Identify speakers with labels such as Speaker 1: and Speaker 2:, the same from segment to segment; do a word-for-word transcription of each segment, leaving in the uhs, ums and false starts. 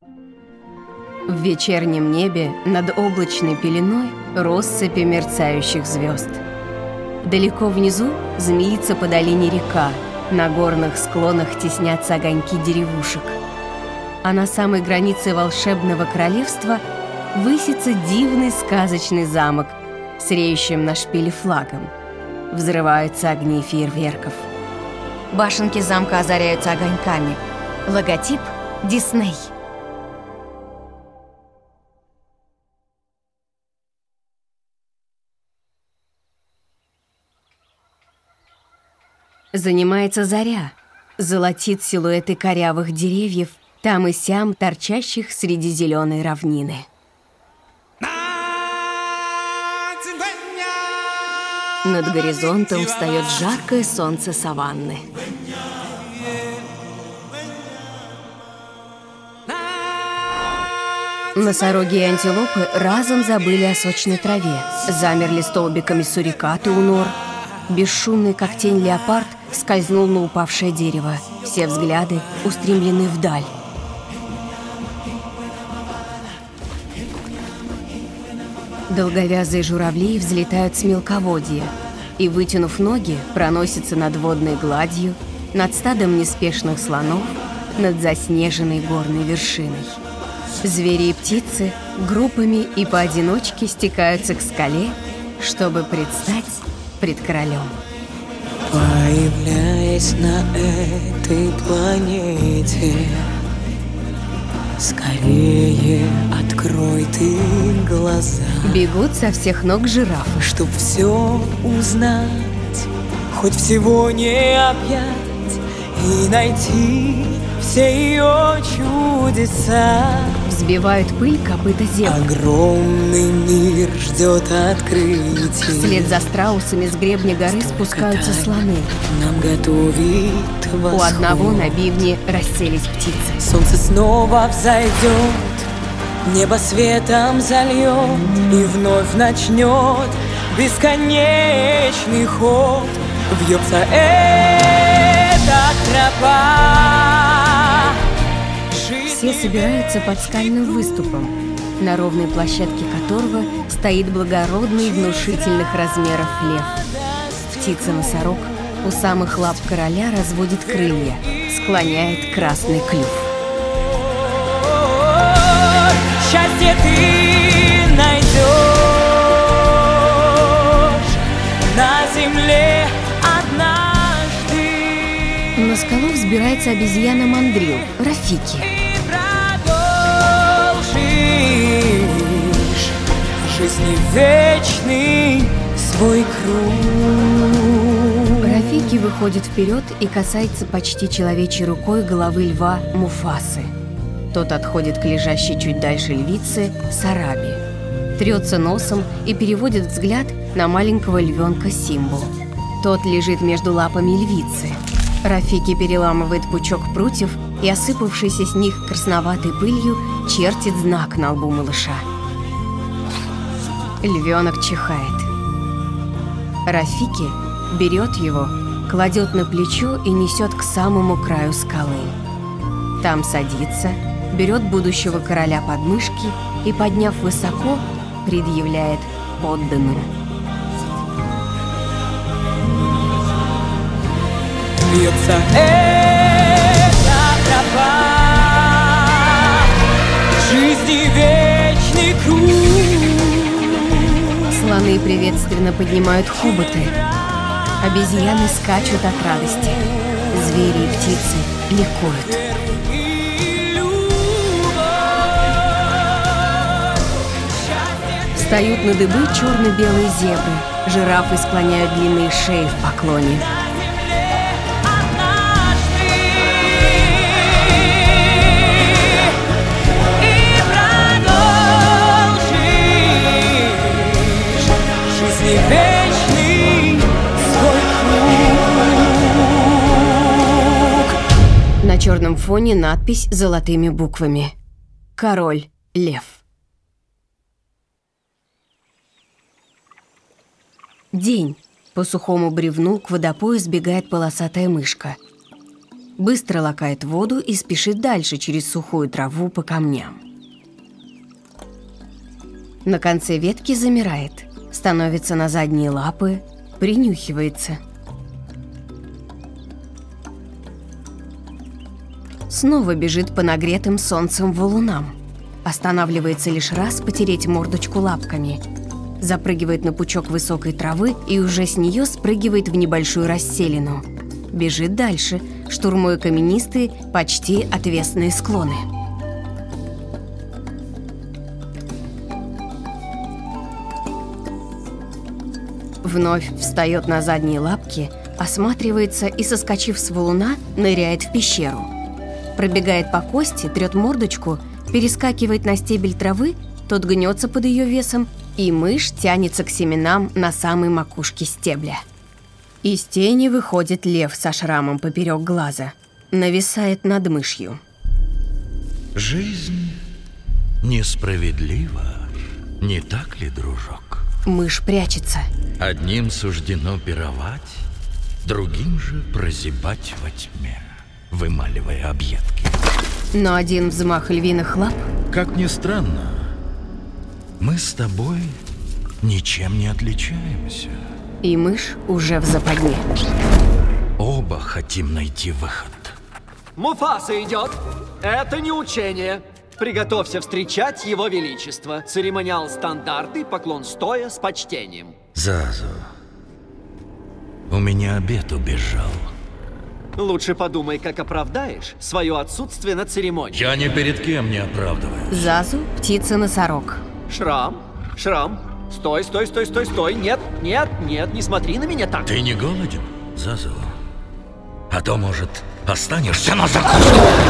Speaker 1: В вечернем небе над облачной пеленой россыпи мерцающих звезд. Далеко внизу змеится по долине река, на горных склонах теснятся огоньки деревушек. А на самой границе волшебного королевства высится дивный сказочный замок с реющим на шпиле флагом. Взрываются огни фейерверков. Башенки замка озаряются огоньками. Логотип «Дисней». Занимается заря, золотит силуэты корявых деревьев, там и сям торчащих среди зеленой равнины. Над горизонтом встает жаркое солнце саванны. Носороги и антилопы разом забыли о сочной траве, замерли столбиками сурикаты у нор. Бесшумный, как тень, леопард скользнул на упавшее дерево. Все взгляды устремлены вдаль. Долговязые журавли взлетают с мелководья и, вытянув ноги, проносятся над водной гладью, над стадом неспешных слонов, над заснеженной горной вершиной. Звери и птицы группами и поодиночке стекаются к скале, чтобы предстать пред королем.
Speaker 2: Появляясь на этой планете, скорее открой ты глаза.
Speaker 1: Бегут со всех ног жирафы,
Speaker 2: чтоб все узнать, хоть всего не объять и найти все ее чудеса.
Speaker 1: Взбивают пыль копыта зебр.
Speaker 2: Огромный мир ждет открытий.
Speaker 1: Вслед за страусами с гребня горы спускаются слоны.
Speaker 2: Нам готовит восход.
Speaker 1: У одного на бивне расселись птицы.
Speaker 2: Солнце снова взойдет, небо светом зальет и вновь начнет бесконечный ход. Вьется эта тропа.
Speaker 1: Все собираются под скальным выступом, на ровной площадке которого стоит благородный внушительных размеров лев. Птица-носорог у самых лап короля разводит крылья, склоняет красный клюв.
Speaker 2: Счастье ты найдешь на земле однажды.
Speaker 1: На скалу взбирается обезьяна Мандрил, Рафики.
Speaker 2: Жизни вечный свой круг.
Speaker 1: Рафики выходит вперед и касается почти человечьей рукой головы льва Муфасы. Тот отходит к лежащей чуть дальше львице Сараби, трется носом и переводит взгляд на маленького львенка Симбу. Тот лежит между лапами львицы. Рафики переламывает пучок прутьев и, осыпавшийся с них красноватой пылью, чертит знак на лбу малыша. Львенок чихает. Рафики берет его, кладет на плечо и несет к самому краю скалы. Там садится, берет будущего короля под мышки и, подняв высоко, предъявляет подданным.
Speaker 2: Бьется эта тропа, жизни вечный круг.
Speaker 1: Слоны приветственно поднимают хоботы. Обезьяны скачут от радости. Звери и птицы ликуют. Встают на дыбы черно-белые зебры. Жирафы склоняют длинные шеи в поклоне.
Speaker 2: Вечный свой круг.
Speaker 1: На черном фоне надпись золотыми буквами: «Король Лев». День. По сухому бревну к водопою сбегает полосатая мышка. быстро лакает воду и спешит дальше через сухую траву по камням. На конце ветки замирает, становится на задние лапы, принюхивается. Снова бежит по нагретым солнцем валунам. Останавливается лишь раз потереть мордочку лапками. Запрыгивает на пучок высокой травы и уже с нее спрыгивает в небольшую расселину. Бежит дальше, штурмуя каменистые, почти отвесные склоны. Вновь встает на задние лапки, осматривается и, соскочив с валуна, ныряет в пещеру. Пробегает по кости, трет мордочку, перескакивает на стебель травы, тот гнется под ее весом, и мышь тянется к семенам на самой макушке стебля. Из тени выходит лев со шрамом поперек глаза, нависает над мышью.
Speaker 3: Жизнь несправедлива, не так ли, дружок?
Speaker 1: Мышь прячется.
Speaker 3: Одним суждено пировать, другим же прозябать во тьме, вымаливая объедки.
Speaker 1: Но один взмах львиных лап...
Speaker 3: Как ни странно, мы с тобой ничем не отличаемся.
Speaker 1: И мышь уже в западне.
Speaker 3: Оба хотим найти выход.
Speaker 4: Муфаса идет! Это не учение. Приготовься встречать его величество. Церемониал стандартный, поклон стоя с почтением.
Speaker 3: Зазу, у меня обед убежал.
Speaker 4: Лучше подумай, как оправдаешь свое отсутствие на церемонии.
Speaker 3: Я ни перед кем не оправдываюсь.
Speaker 1: Зазу – птица-носорог.
Speaker 4: Шрам, Шрам, стой, стой, стой, стой, стой. Нет, нет, нет, не смотри на меня так.
Speaker 3: Ты не голоден, Зазу? А то, может, останешься на закуску?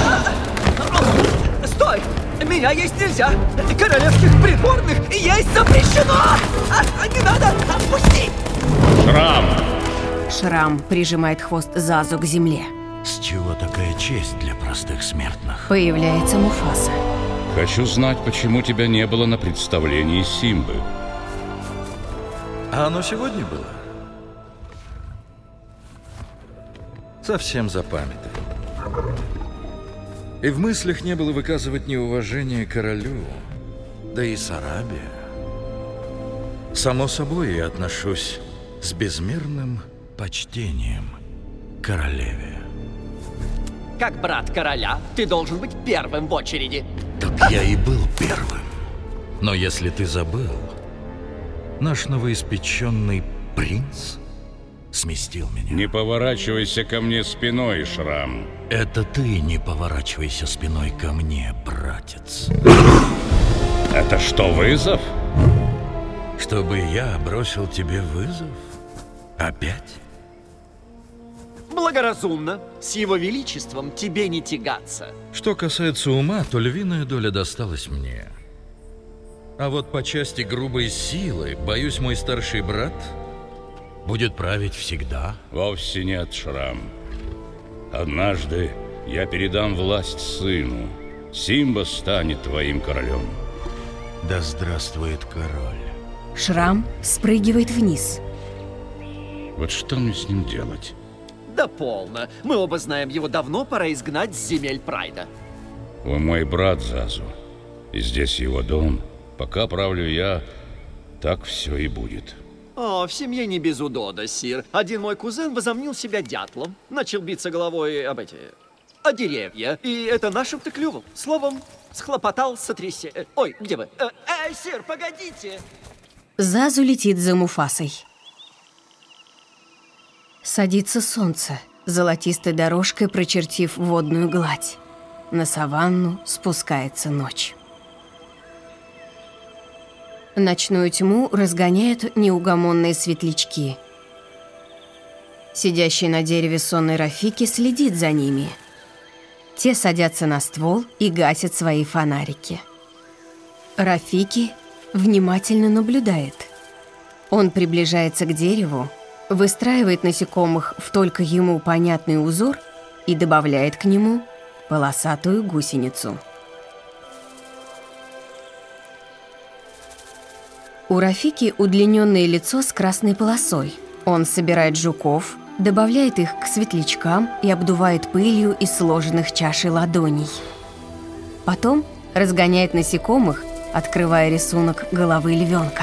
Speaker 4: Стой! Меня есть нельзя! Королевских придворных есть запрещено! А, а не надо! Отпусти!
Speaker 5: Шрам!
Speaker 1: Шрам прижимает хвост Зазу к земле.
Speaker 3: С чего такая честь для простых смертных?
Speaker 1: Появляется Муфаса.
Speaker 5: Хочу знать, почему тебя не было на представлении Симбы.
Speaker 3: А оно сегодня было? Совсем запамятовал. И в мыслях не было выказывать неуважение королю, да и Сарабия. Само собой, я отношусь с безмерным почтением к королеве.
Speaker 4: Как брат короля, ты должен быть первым в очереди.
Speaker 3: Так я и был первым. Но если ты забыл, наш новоиспеченный принц сместил меня.
Speaker 5: Не поворачивайся ко мне спиной, Шрам.
Speaker 3: Это ты не поворачивайся спиной ко мне, братец.
Speaker 5: Это что, вызов?
Speaker 3: Чтобы я бросил тебе вызов? Опять?
Speaker 4: Благоразумно. С его величеством тебе не тягаться.
Speaker 3: Что касается ума, то львиная доля досталась мне. А вот по части грубой силы, боюсь, мой старший брат будет править всегда.
Speaker 5: Вовсе нет, Шрам. Однажды я передам власть сыну. Симба станет твоим королем.
Speaker 3: Да здравствует король.
Speaker 1: Шрам спрыгивает вниз.
Speaker 5: Вот что мне с ним делать?
Speaker 4: Да полно. Мы оба знаем, его давно пора изгнать с земель Прайда.
Speaker 5: Он мой брат Зазу. И здесь его дом. Пока правлю я, так все и будет.
Speaker 4: О, в семье не без удода, сир. Один мой кузен возомнил себя дятлом. Начал биться головой об эти... о деревья. И это нашим-то клювом. Словом, схлопотал сотрясе... Ой, где вы? Э, эй, сир, погодите!
Speaker 1: Зазу летит за Муфасой. Садится солнце, золотистой дорожкой прочертив водную гладь. На саванну спускается ночь. Ночную тьму разгоняют неугомонные светлячки. Сидящий на дереве сонный Рафики следит за ними. Те садятся на ствол и гасят свои фонарики. Рафики внимательно наблюдает. Он приближается к дереву, выстраивает насекомых в только ему понятный узор и добавляет к нему полосатую гусеницу. У Рафики удлиненное лицо с красной полосой. Он собирает жуков, добавляет их к светлячкам и обдувает пылью из сложенных чашей ладоней. Потом разгоняет насекомых, открывая рисунок головы львенка.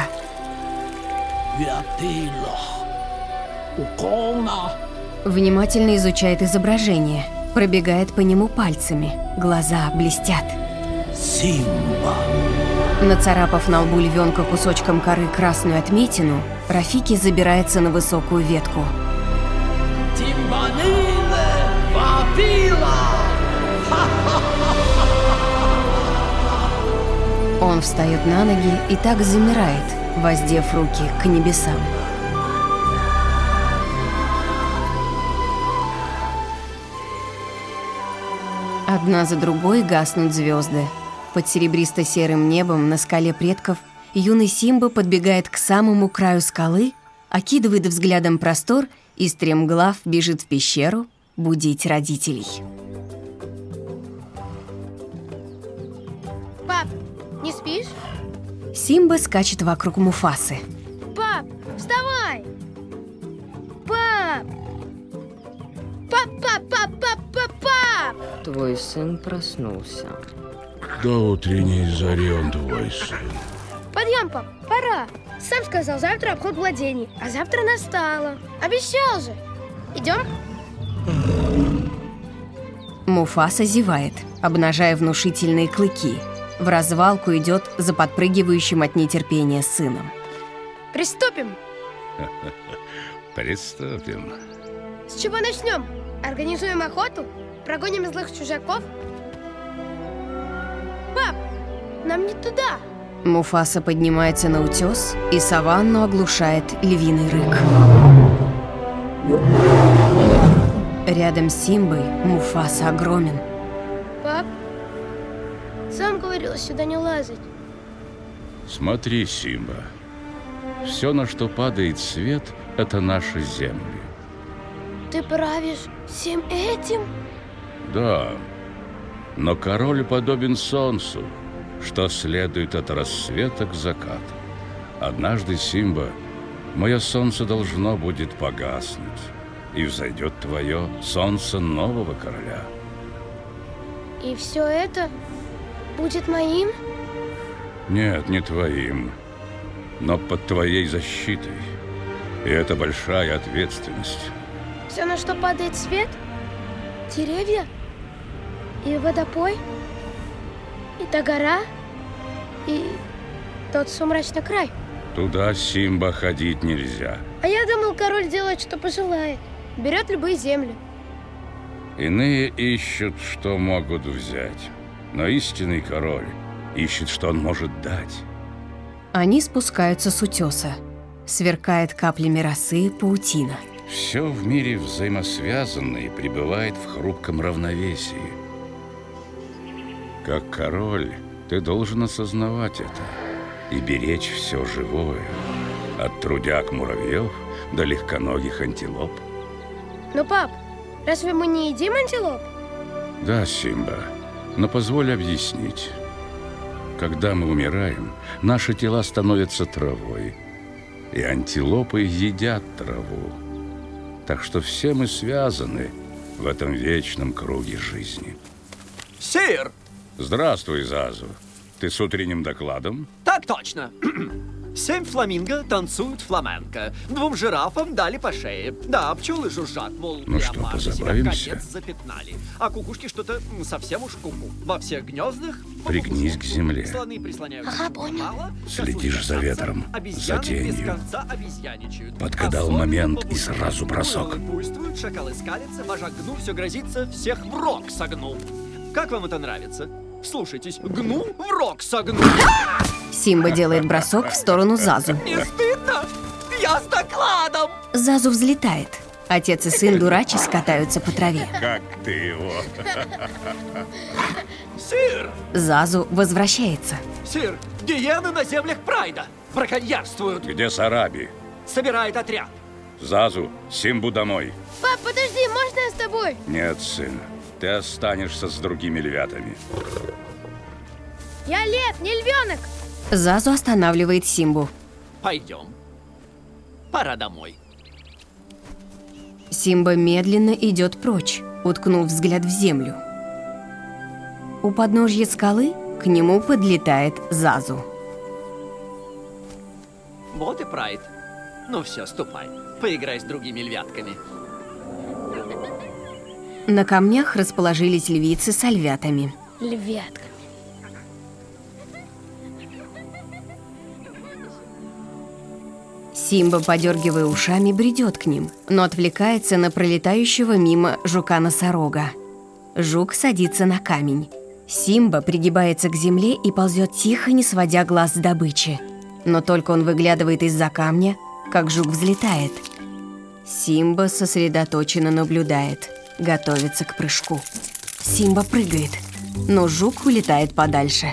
Speaker 1: Внимательно изучает изображение, пробегает по нему пальцами, глаза блестят.
Speaker 2: Симба.
Speaker 1: Нацарапав на лбу львенка кусочком коры красную отметину, Рафики забирается на высокую ветку.
Speaker 2: Тимбаниле вапила.
Speaker 1: Он встает на ноги и так замирает, воздев руки к небесам. Одна за другой гаснут звезды. Под серебристо-серым небом на скале предков юный Симба подбегает к самому краю скалы, окидывает взглядом простор и стремглав бежит в пещеру будить родителей.
Speaker 6: Пап, не спишь?
Speaker 1: Симба скачет вокруг Муфасы.
Speaker 6: Пап, вставай! Пап! Пап, пап, пап, пап, пап, пап!
Speaker 7: Твой сын проснулся.
Speaker 5: До утренней зари он твой сын.
Speaker 6: Подъем, пап, пора. Сам сказал, завтра обход владений, а завтра настало. Обещал же. Идем?
Speaker 1: Муфаса зевает, обнажая внушительные клыки. В развалку идет за подпрыгивающим от нетерпения сыном.
Speaker 6: Приступим.
Speaker 5: Приступим.
Speaker 6: С чего начнем? Организуем охоту? Прогоним злых чужаков? Пап, нам не туда.
Speaker 1: Муфаса поднимается на утес, и саванну оглушает львиный рык. Рядом с Симбой Муфаса огромен.
Speaker 6: Пап, сам говорил сюда не лазать.
Speaker 5: Смотри, Симба. Все, на что падает свет, это наши земли.
Speaker 6: Ты правишь всем этим?
Speaker 5: Да, но король подобен солнцу, что следует от рассвета к закату. Однажды, Симба, мое солнце должно будет погаснуть, и взойдет твое солнце нового короля.
Speaker 6: И все это будет моим?
Speaker 5: Нет, не твоим, но под твоей защитой. И это большая ответственность.
Speaker 6: Все, на что падает свет? Деревья? И водопой? И та гора? И тот сумрачный край?
Speaker 5: Туда, Симба, ходить нельзя.
Speaker 6: А я думал, король делает, что пожелает. Берет любые земли.
Speaker 5: Иные ищут, что могут взять. Но истинный король ищет, что он может дать.
Speaker 1: Они спускаются с утеса. Сверкает каплями росы паутина.
Speaker 5: Все в мире взаимосвязано и пребывает в хрупком равновесии. Как король, ты должен осознавать это и беречь все живое, от трудяг муравьев до легконогих антилоп.
Speaker 6: Но, пап, разве мы не едим антилоп?
Speaker 5: Да, Симба, но позволь объяснить. Когда мы умираем, наши тела становятся травой, и антилопы едят траву. Так что все мы связаны в этом вечном круге жизни.
Speaker 4: Сир!
Speaker 5: Здравствуй, Зазу. Ты с утренним докладом?
Speaker 4: Так точно. Семь фламинго танцуют фламенко. Двум жирафам дали по шее. Да, пчелы жужжат, мол,
Speaker 5: Ну что,
Speaker 4: леопарды себя
Speaker 5: позабавимся?
Speaker 4: конец запятнали. А кукушки что-то м, совсем уж куку. Во всех гнездах...
Speaker 5: Пригнись к земле.
Speaker 4: Слоны прислоняются
Speaker 6: Ага,
Speaker 4: к
Speaker 6: понял.
Speaker 4: мало,
Speaker 5: Следишь
Speaker 4: косуль
Speaker 5: за
Speaker 4: касаться,
Speaker 5: ветром, за
Speaker 4: обезьяны без
Speaker 5: тенью.
Speaker 4: конца обезьяничают.
Speaker 5: Подгадал
Speaker 4: А слон
Speaker 5: момент
Speaker 4: по
Speaker 5: и сразу бросок.
Speaker 4: Буйволы буйствуют, шакалы скалятся, вожак гну все грозится, всех в рог согну. Как вам это нравится? Слушайтесь, гну в рог согну.
Speaker 1: Симба делает бросок в сторону Зазу.
Speaker 4: Не стыдно? Я с докладом!
Speaker 1: Зазу взлетает. Отец и сын дурачись катаются по траве.
Speaker 5: Как ты его?
Speaker 4: Сир!
Speaker 1: Зазу возвращается.
Speaker 4: Сир, гиены на землях Прайда браконьерствуют.
Speaker 5: Где Сараби?
Speaker 4: Собирает отряд.
Speaker 5: Зазу, Симбу домой.
Speaker 6: Пап, подожди, можно я с тобой?
Speaker 5: Нет, сын, ты останешься с другими львятами.
Speaker 6: Я лев, не львенок.
Speaker 1: Зазу останавливает Симбу.
Speaker 4: Пойдем. Пора домой.
Speaker 1: Симба медленно идет прочь, уткнув взгляд в землю. У подножья скалы к нему подлетает Зазу.
Speaker 4: Вот и Прайд. Ну все, ступай. Поиграй с другими львятками.
Speaker 1: На камнях расположились львицы с львятами.
Speaker 6: Львятками.
Speaker 1: Симба, подергивая ушами, бредет к ним, но отвлекается на пролетающего мимо жука-носорога. Жук садится на камень. Симба пригибается к земле и ползет тихо, не сводя глаз с добычи. Но только он выглядывает из-за камня, как жук взлетает. Симба сосредоточенно наблюдает, готовится к прыжку. Симба прыгает, но жук улетает подальше.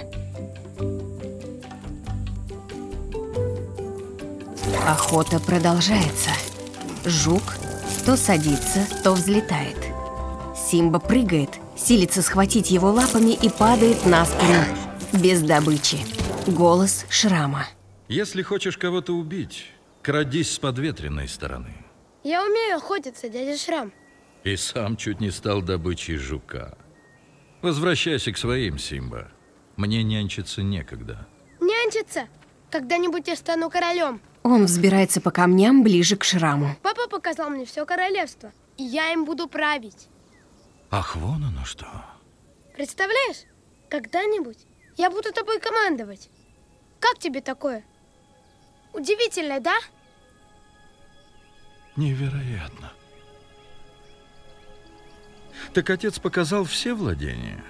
Speaker 1: Охота продолжается. Жук то садится, то взлетает. Симба прыгает, силится схватить его лапами и падает на спину, без добычи. Голос Шрама.
Speaker 3: Если хочешь кого-то убить, крадись с подветренной стороны.
Speaker 6: Я умею охотиться, дядя Шрам.
Speaker 3: И сам чуть не стал добычей жука. Возвращайся к своим, Симба. Мне нянчиться некогда.
Speaker 6: Нянчиться? Когда-нибудь я стану королем.
Speaker 1: Он взбирается по камням ближе к Шраму.
Speaker 6: Папа показал мне все королевство, и я им буду править.
Speaker 3: Ах, вон оно что.
Speaker 6: Представляешь, когда-нибудь я буду тобой командовать. Как тебе такое? Удивительно, да?
Speaker 3: Невероятно. Так отец показал все владения?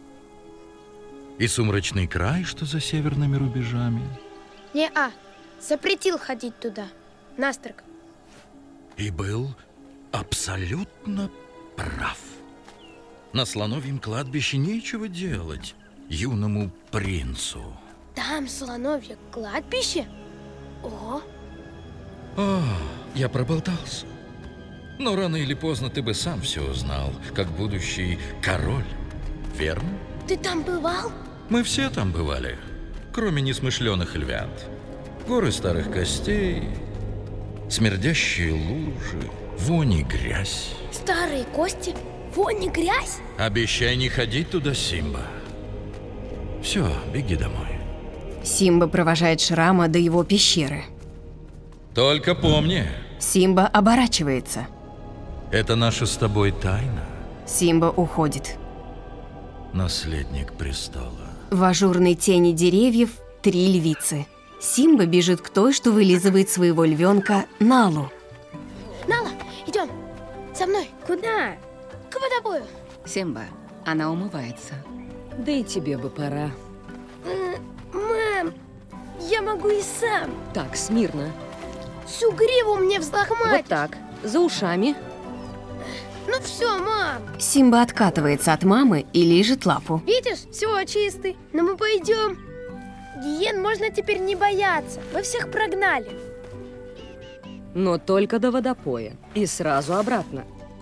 Speaker 3: И сумрачный край, что за северными рубежами?
Speaker 6: Не-а, запретил ходить туда, настрого.
Speaker 3: И был абсолютно прав. На слоновьем кладбище нечего делать юному принцу.
Speaker 6: Там слоновье кладбище? Ого!
Speaker 3: О, я проболтался. Но рано или поздно ты бы сам все узнал, как будущий король, верно?
Speaker 6: Ты там бывал?
Speaker 3: Мы все там бывали, кроме несмышленых львят. Горы старых костей, смердящие лужи, вонь и грязь.
Speaker 6: Старые кости, вонь и грязь?
Speaker 3: Обещай не ходить туда, Симба. Все, беги домой.
Speaker 1: Симба провожает Шрама до его пещеры.
Speaker 3: Только помни,
Speaker 1: Симба оборачивается.
Speaker 3: это наша с тобой тайна,
Speaker 1: Симба уходит.
Speaker 3: наследник престола.
Speaker 1: В ажурной тени деревьев три львицы. Симба бежит к той, что вылизывает своего львенка Налу.
Speaker 6: Нала, идем. Со мной. Куда? К водопою.
Speaker 7: Симба, она умывается. Да и тебе бы пора.
Speaker 6: Мам, я могу и сам.
Speaker 7: Так, смирно.
Speaker 6: Всю гриву мне взлохматить.
Speaker 7: Вот так, за ушами.
Speaker 6: Ну все, мам.
Speaker 1: Симба откатывается от мамы и лижет лапу.
Speaker 6: Видишь, все чистый. Но мы пойдем. Гиен можно теперь не бояться. Мы всех прогнали.
Speaker 7: Но только до водопоя. И сразу обратно.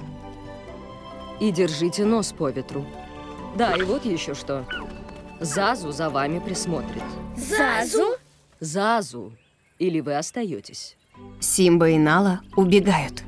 Speaker 7: И держите нос по ветру. Да, и вот еще что. Зазу за вами присмотрит.
Speaker 6: Зазу?
Speaker 7: Зазу. Или вы остаетесь.
Speaker 1: Симба и Нала убегают.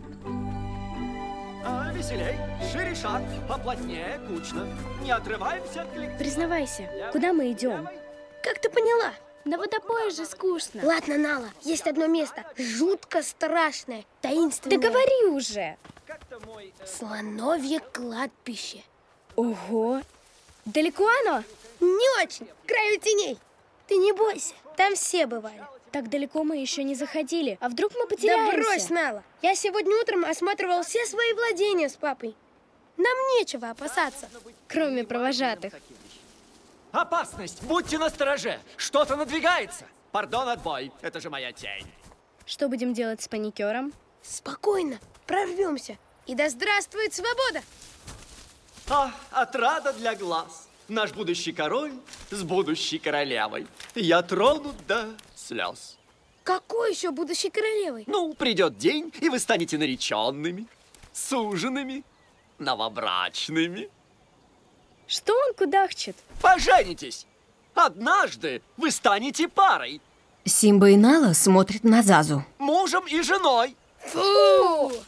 Speaker 4: А, веселей, шире шаг, поплотнее, кучно. Не отрываемся от коллектива.
Speaker 6: Признавайся, куда мы идем? Как ты поняла? На водопое же скучно. Ладно, Нала, есть одно место. Жутко страшное, таинственное. Да говори уже.
Speaker 4: Как-то мой... э,
Speaker 6: Слоновье кладбище.
Speaker 8: Ого! Далеко оно?
Speaker 6: Не очень, к краю теней. Ты не бойся, там все бывали.
Speaker 8: Так далеко мы еще не заходили. А вдруг мы
Speaker 6: Да
Speaker 8: потеряемся?
Speaker 6: брось, Нала. Я сегодня утром осматривал все свои владения с папой. Нам нечего опасаться.
Speaker 8: Кроме провожатых.
Speaker 4: Опасность! Будьте настороже! Что-то надвигается! Пардон, отбой. Это же моя тень.
Speaker 8: Что будем делать с паникером?
Speaker 6: Спокойно, прорвемся. И да здравствует свобода!
Speaker 4: А, отрада для глаз. Наш будущий король с будущей королевой. Я тронут до слез.
Speaker 6: Какой еще будущей королевой?
Speaker 4: Ну, придет день, и вы станете нареченными, суженными, новобрачными.
Speaker 8: Что он кудахчет?
Speaker 4: Поженитесь! Однажды вы станете парой,
Speaker 1: Симба и Нала смотрят на Зазу.
Speaker 4: мужем и женой.
Speaker 6: Фу!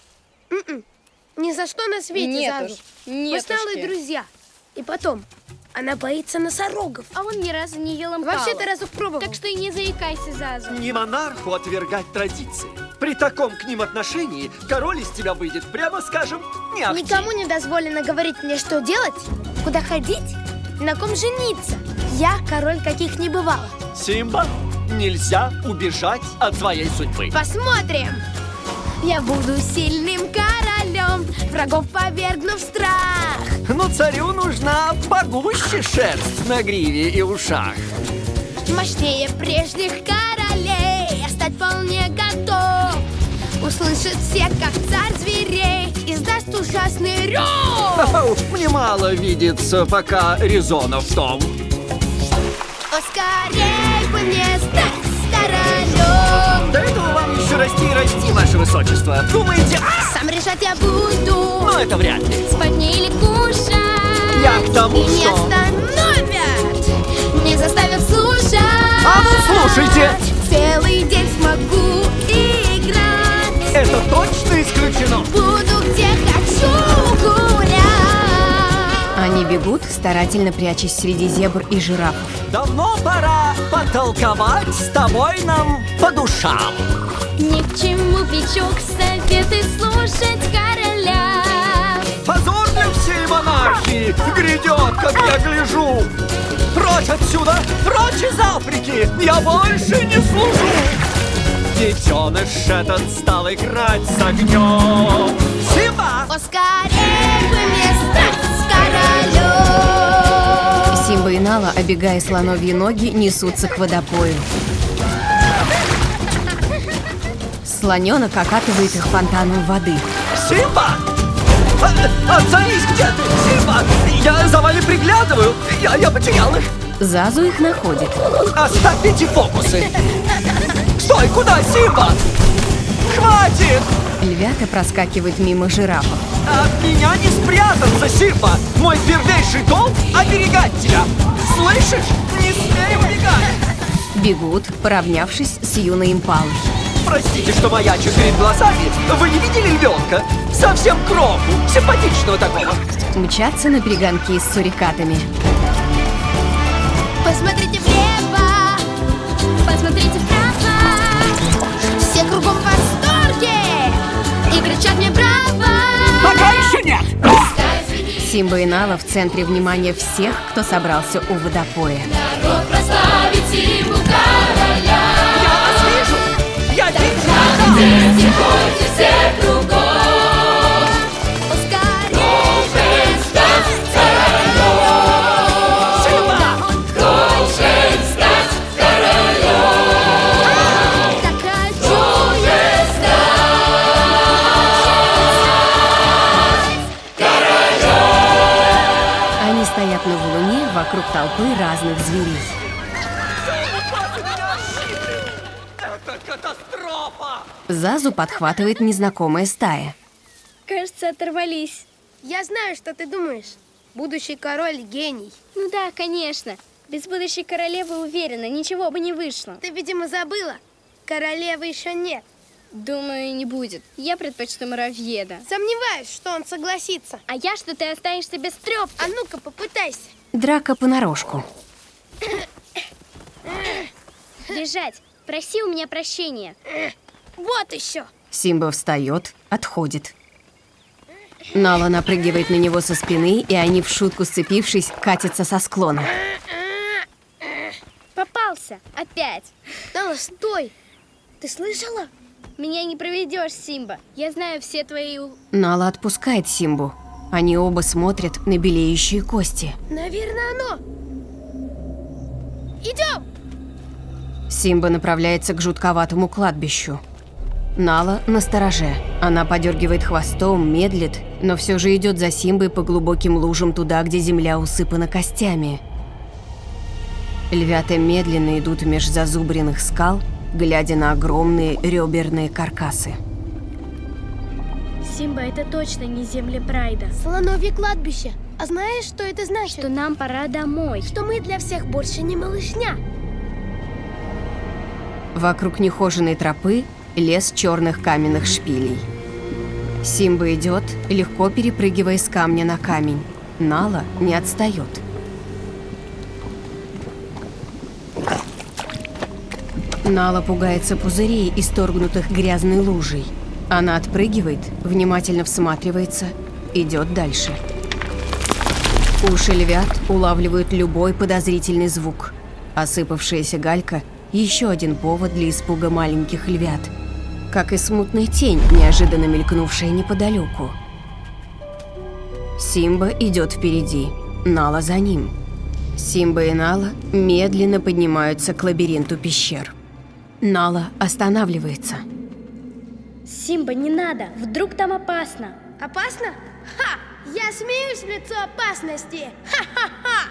Speaker 6: М-м. Ни за что на свете,
Speaker 8: Нет
Speaker 6: Зазу.
Speaker 8: уж,
Speaker 6: Мы с Налой
Speaker 8: нетушки.
Speaker 6: друзья. И потом, она боится носорогов.
Speaker 8: А он ни разу не ел импалу.
Speaker 6: Вообще-то разок пробовал.
Speaker 8: Так что и не заикайся, Зазу.
Speaker 4: Не монарху отвергать традиции. При таком к ним отношении король из тебя выйдет, прямо скажем, не ахти.
Speaker 6: Никому не дозволено говорить мне, что делать, куда ходить, на ком жениться. Я король, каких не бывало.
Speaker 4: Симба, нельзя убежать от своей судьбы.
Speaker 6: Посмотрим. Я буду сильным королем, врагов повергну в страх.
Speaker 4: Но царю нужна погуще шерсть на гриве и ушах.
Speaker 6: Мощнее прежних королей, я стать вполне готов. Услышит всех, как царь зверей, издаст ужасный рев.
Speaker 4: Мне мало видится пока резона в том.
Speaker 6: Поскорей бы мне стать королем.
Speaker 4: До этого вам еще расти и расти, ваше высочество. Думаете, а?
Speaker 6: Сам решать я буду.
Speaker 4: Ну это вряд ли.
Speaker 6: Спать мне или кушать.
Speaker 4: Я к тому,
Speaker 6: И не
Speaker 4: что...
Speaker 6: остановят, не заставят слушать.
Speaker 4: А ну слушайте.
Speaker 6: Целый день смогу играть.
Speaker 4: Это точно исключено.
Speaker 6: Буду где хочу гулять.
Speaker 1: Они бегут, старательно прячась среди зебр и жирафов.
Speaker 4: Давно пора потолковать с тобой нам по душам.
Speaker 6: Ни к чему, Бичок, советы слушать короля.
Speaker 4: Позор для всей монархии грядет, как я гляжу. Прочь отсюда, прочь из Африки, я больше не служу. Детеныш этот стал играть с огнем. Симба!
Speaker 6: Поскорей бы мне стать королем.
Speaker 1: Симба и Нала, обегая слоновьи ноги, несутся к водопою. Слоненок окатывает их фонтаном воды.
Speaker 4: Симба! А, отзовись, где ты, Симба? Я за вами приглядываю, я, я потерял их.
Speaker 1: Зазу их находит.
Speaker 4: Оставь эти фокусы. Стой, куда, Симба? Хватит!
Speaker 1: Львята проскакивают мимо жирафов.
Speaker 4: От меня не спрятаться, Симба! Мой первейший долг — оберегать тебя! Слышишь? Не смей убегать!
Speaker 1: Бегут, поравнявшись с юной импалой.
Speaker 4: Простите, что маячу перед глазами. Вы не видели львенка? Совсем кроху, симпатичного такого.
Speaker 1: Мчатся на перегонки с сурикатами.
Speaker 6: Посмотрите влево, посмотрите вправо. Все кругом в восторге и кричат мне браво.
Speaker 4: Пока еще нет!
Speaker 1: Симба и Нала в центре внимания всех, кто собрался у водопоя.
Speaker 6: Народ прославит Симбу короля.
Speaker 4: Я вас вижу! Я вижу!
Speaker 6: Дети, бойте все кругом. Поскорей бы стать королем.
Speaker 4: Симба!
Speaker 6: Хочет стать королем. Так хочу я стать королем.
Speaker 1: Они стоят на валуне вокруг толпы разных зверей.
Speaker 4: Это катастрофа!
Speaker 1: Зазу подхватывает незнакомая стая.
Speaker 8: Кажется, оторвались.
Speaker 6: Я знаю, что ты думаешь. Будущий король гений.
Speaker 8: Ну да, конечно. Без будущей королевы, уверена, ничего бы не вышло.
Speaker 6: Ты, видимо, забыла. Королевы еще нет.
Speaker 8: Думаю, не будет. Я предпочту муравьеда.
Speaker 6: Сомневаюсь, что он согласится.
Speaker 8: А я, что ты останешься без трёпки.
Speaker 6: А ну-ка, попытайся.
Speaker 1: Драка понарошку.
Speaker 8: Бежать. Проси у меня прощения.
Speaker 6: Вот еще.
Speaker 1: Симба встает, отходит. Нала напрыгивает на него со спины, и они, в шутку сцепившись, катятся со склона.
Speaker 8: Попался. Опять.
Speaker 6: Нала, стой. Ты слышала?
Speaker 8: Меня не проведешь, Симба. Я знаю все твои... у-
Speaker 1: Нала отпускает Симбу. Они оба смотрят на белеющие кости.
Speaker 6: Наверное, оно. Идем.
Speaker 1: Симба направляется к жутковатому кладбищу. Нала настороже. Она подергивает хвостом, медлит, но все же идет за Симбой по глубоким лужам туда, где земля усыпана костями. Львята медленно идут меж зазубренных скал, глядя на огромные реберные каркасы.
Speaker 8: Симба, это точно не земли Прайда.
Speaker 6: Слоновье кладбище. А знаешь, что это значит?
Speaker 8: Что нам пора домой.
Speaker 6: Что мы для всех больше не малышня.
Speaker 1: Вокруг нехоженной тропы лес черных каменных шпилей. Симба идет, легко перепрыгивая с камня на камень. Нала не отстает. Нала пугается пузырей, исторгнутых грязной лужей. Она отпрыгивает, внимательно всматривается, идет дальше. Уши львят улавливают любой подозрительный звук. Осыпавшаяся галька – еще один повод для испуга маленьких львят. Как и смутная тень, неожиданно мелькнувшая неподалеку. Симба идет впереди, Нала за ним. Симба и Нала медленно поднимаются к лабиринту пещер. Нала останавливается.
Speaker 8: Симба, не надо, вдруг там опасно.
Speaker 6: Опасно? Ха! Я смеюсь в лицо опасности! Ха-ха-ха!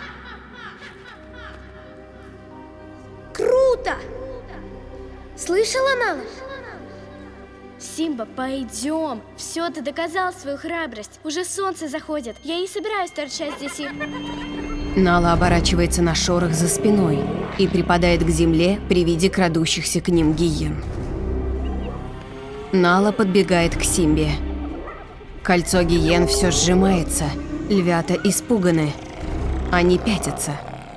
Speaker 6: Круто! Слышала, Нала?
Speaker 8: Симба, пойдем. Все, ты доказал свою храбрость. Уже солнце заходит. Я не собираюсь торчать здесь и...
Speaker 1: Нала оборачивается на шорох за спиной и припадает к земле при виде крадущихся к ним гиен. Нала подбегает к Симбе. Кольцо гиен все сжимается. Львята испуганы. Они пятятся.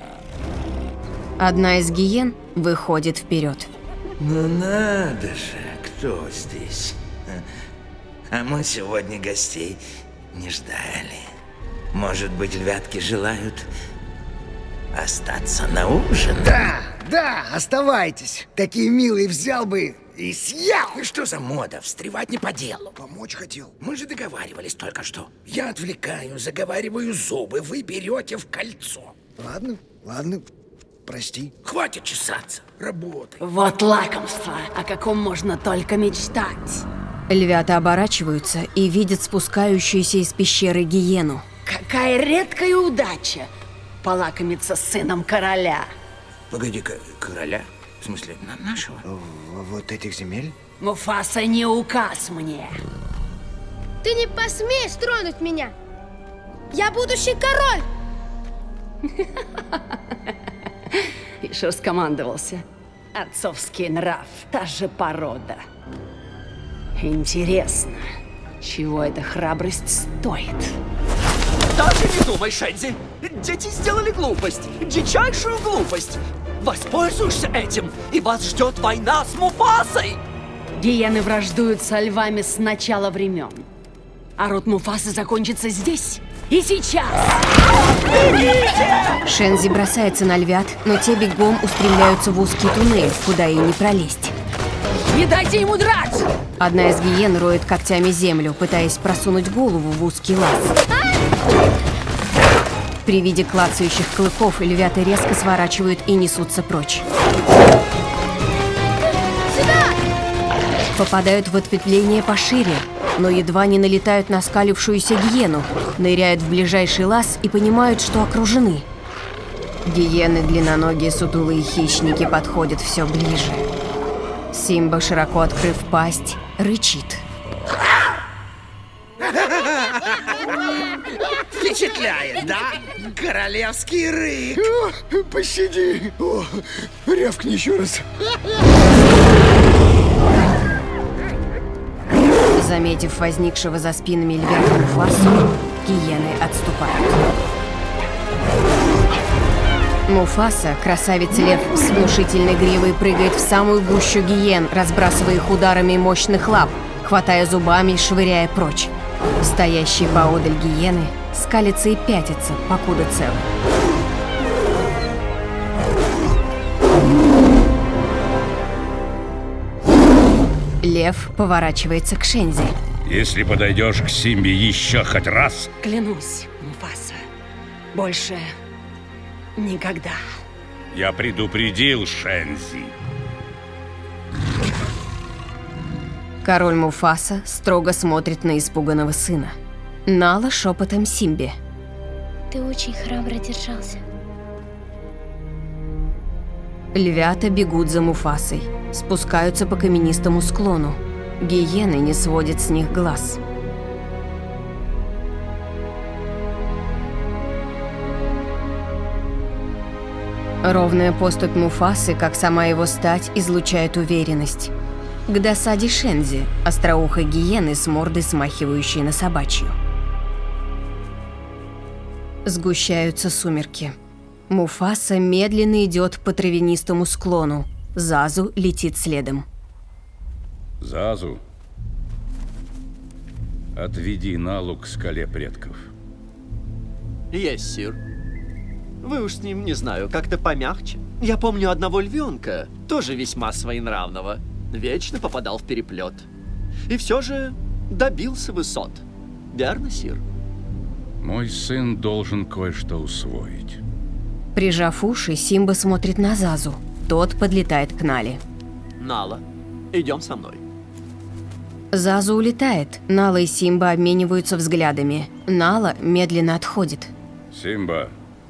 Speaker 1: Одна из гиен выходит вперед.
Speaker 2: Ну надо же, кто здесь? А мы сегодня гостей не ждали. Может быть, львятки желают остаться на ужин?
Speaker 9: Да, да, оставайтесь. Такие милые взял бы и съел.
Speaker 2: И что за мода? Встревать не по делу.
Speaker 9: Помочь хотел.
Speaker 2: Мы же договаривались только что. Я отвлекаю, заговариваю зубы, вы берете в кольцо.
Speaker 9: Ладно, ладно, прости.
Speaker 2: Хватит чесаться, работай.
Speaker 10: Вот лакомство, о каком можно только мечтать.
Speaker 1: Львята оборачиваются и видят спускающуюся из пещеры гиену.
Speaker 10: Какая редкая удача полакомиться с сыном короля.
Speaker 2: Погоди-ка, короля? В смысле, на нашего?
Speaker 9: В вот этих земель?
Speaker 10: Муфаса не указ мне.
Speaker 6: Ты не посмеешь тронуть меня! Я будущий король!
Speaker 10: Ишь раскомандовался. Отцовский нрав, та же порода. Интересно, чего эта храбрость стоит?
Speaker 4: Даже не думай, Шензи! Дети сделали глупость, дичайшую глупость. Воспользуешься этим, и вас ждет война с Муфасой!
Speaker 10: Гиены враждуют со львами с начала времен. А род Муфасы закончится здесь и сейчас.
Speaker 1: Шензи бросается на львят, но те бегом устремляются в узкий туннель, куда и не пролезть.
Speaker 10: Не дайте ему драться!
Speaker 1: Одна из гиен роет когтями землю, пытаясь просунуть голову в узкий лаз. При виде клацающих клыков львята резко сворачивают и несутся прочь.
Speaker 6: Сюда!
Speaker 1: Попадают в ответвление пошире, но едва не налетают на скалившуюся гиену, ныряют в ближайший лаз и понимают, что окружены. Гиены, длинноногие сутулые хищники, подходят все ближе. Симба, широко открыв пасть, рычит.
Speaker 2: Впечатляет, да? Королевский рык.
Speaker 9: О, пощади. О, рявкни еще раз.
Speaker 1: Заметив возникшего за спинами львят Муфасу, гиены отступают. Муфаса, красавец-лев с внушительной гривой, прыгает в самую гущу гиен, разбрасывая их ударами мощных лап, хватая зубами и швыряя прочь. Стоящие поодаль гиены скалятся и пятятся, покуда целы. Лев поворачивается к Шензи.
Speaker 5: Если подойдешь к Симбе еще хоть раз...
Speaker 10: Клянусь, Муфаса, больше никогда.
Speaker 5: Я предупредил Шензи.
Speaker 1: Король Муфаса строго смотрит на испуганного сына. Нала шепотом Симбе.
Speaker 8: Ты очень храбро держался.
Speaker 1: Львята бегут за Муфасой, спускаются по каменистому склону. Гиены не сводят с них глаз. Ровная поступь Муфасы, как сама его стать, излучает уверенность. к досаде Шензи, остроухой гиены с мордой, смахивающей на собачью. Сгущаются сумерки. Муфаса медленно идет по травянистому склону. Зазу летит следом.
Speaker 5: Зазу, отведи Налу к скале предков.
Speaker 4: Есть, сир. Вы уж с ним, не знаю, как-то помягче. Я помню одного львенка, тоже весьма своенравного. Вечно попадал в переплет. И все же добился высот. Верно, сир?
Speaker 5: Мой сын должен кое-что усвоить.
Speaker 1: Прижав уши, Симба смотрит на Зазу. Тот подлетает к Нале.
Speaker 4: Нала, идем со мной.
Speaker 1: Зазу улетает. Нала и Симба обмениваются взглядами. Нала медленно отходит.
Speaker 5: Симба.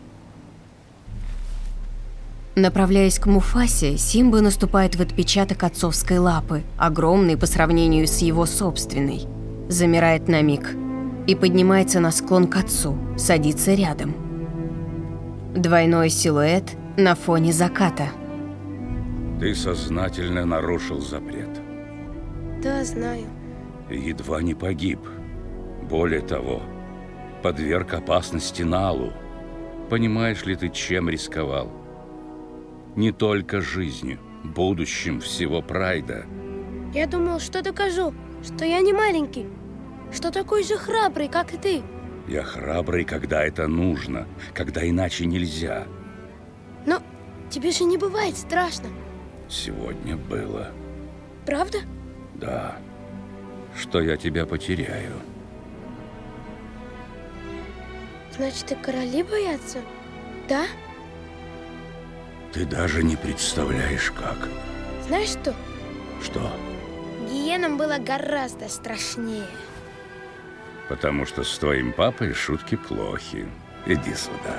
Speaker 1: Направляясь к Муфасе, Симба наступает в отпечаток отцовской лапы, огромный по сравнению с его собственной. Замирает на миг и поднимается на склон к отцу, садится рядом. Двойной силуэт на фоне заката.
Speaker 5: Ты сознательно нарушил запрет.
Speaker 6: Да, знаю.
Speaker 5: И едва не погиб. Более того, подверг опасности Налу. Понимаешь ли ты, чем рисковал? Не только жизнью, будущим всего Прайда.
Speaker 6: Я думал, что докажу, что я не маленький, что такой же храбрый, как и ты.
Speaker 5: Я храбрый, когда это нужно, когда иначе нельзя.
Speaker 6: Но тебе же не бывает страшно.
Speaker 5: Сегодня было.
Speaker 6: Правда?
Speaker 5: Да. Что я тебя потеряю.
Speaker 6: Значит, и короли боятся? Да?
Speaker 5: Ты даже не представляешь, как.
Speaker 6: Знаешь что?
Speaker 5: Что?
Speaker 6: Гиенам было гораздо страшнее.
Speaker 5: Потому что с твоим папой шутки плохи. Иди сюда.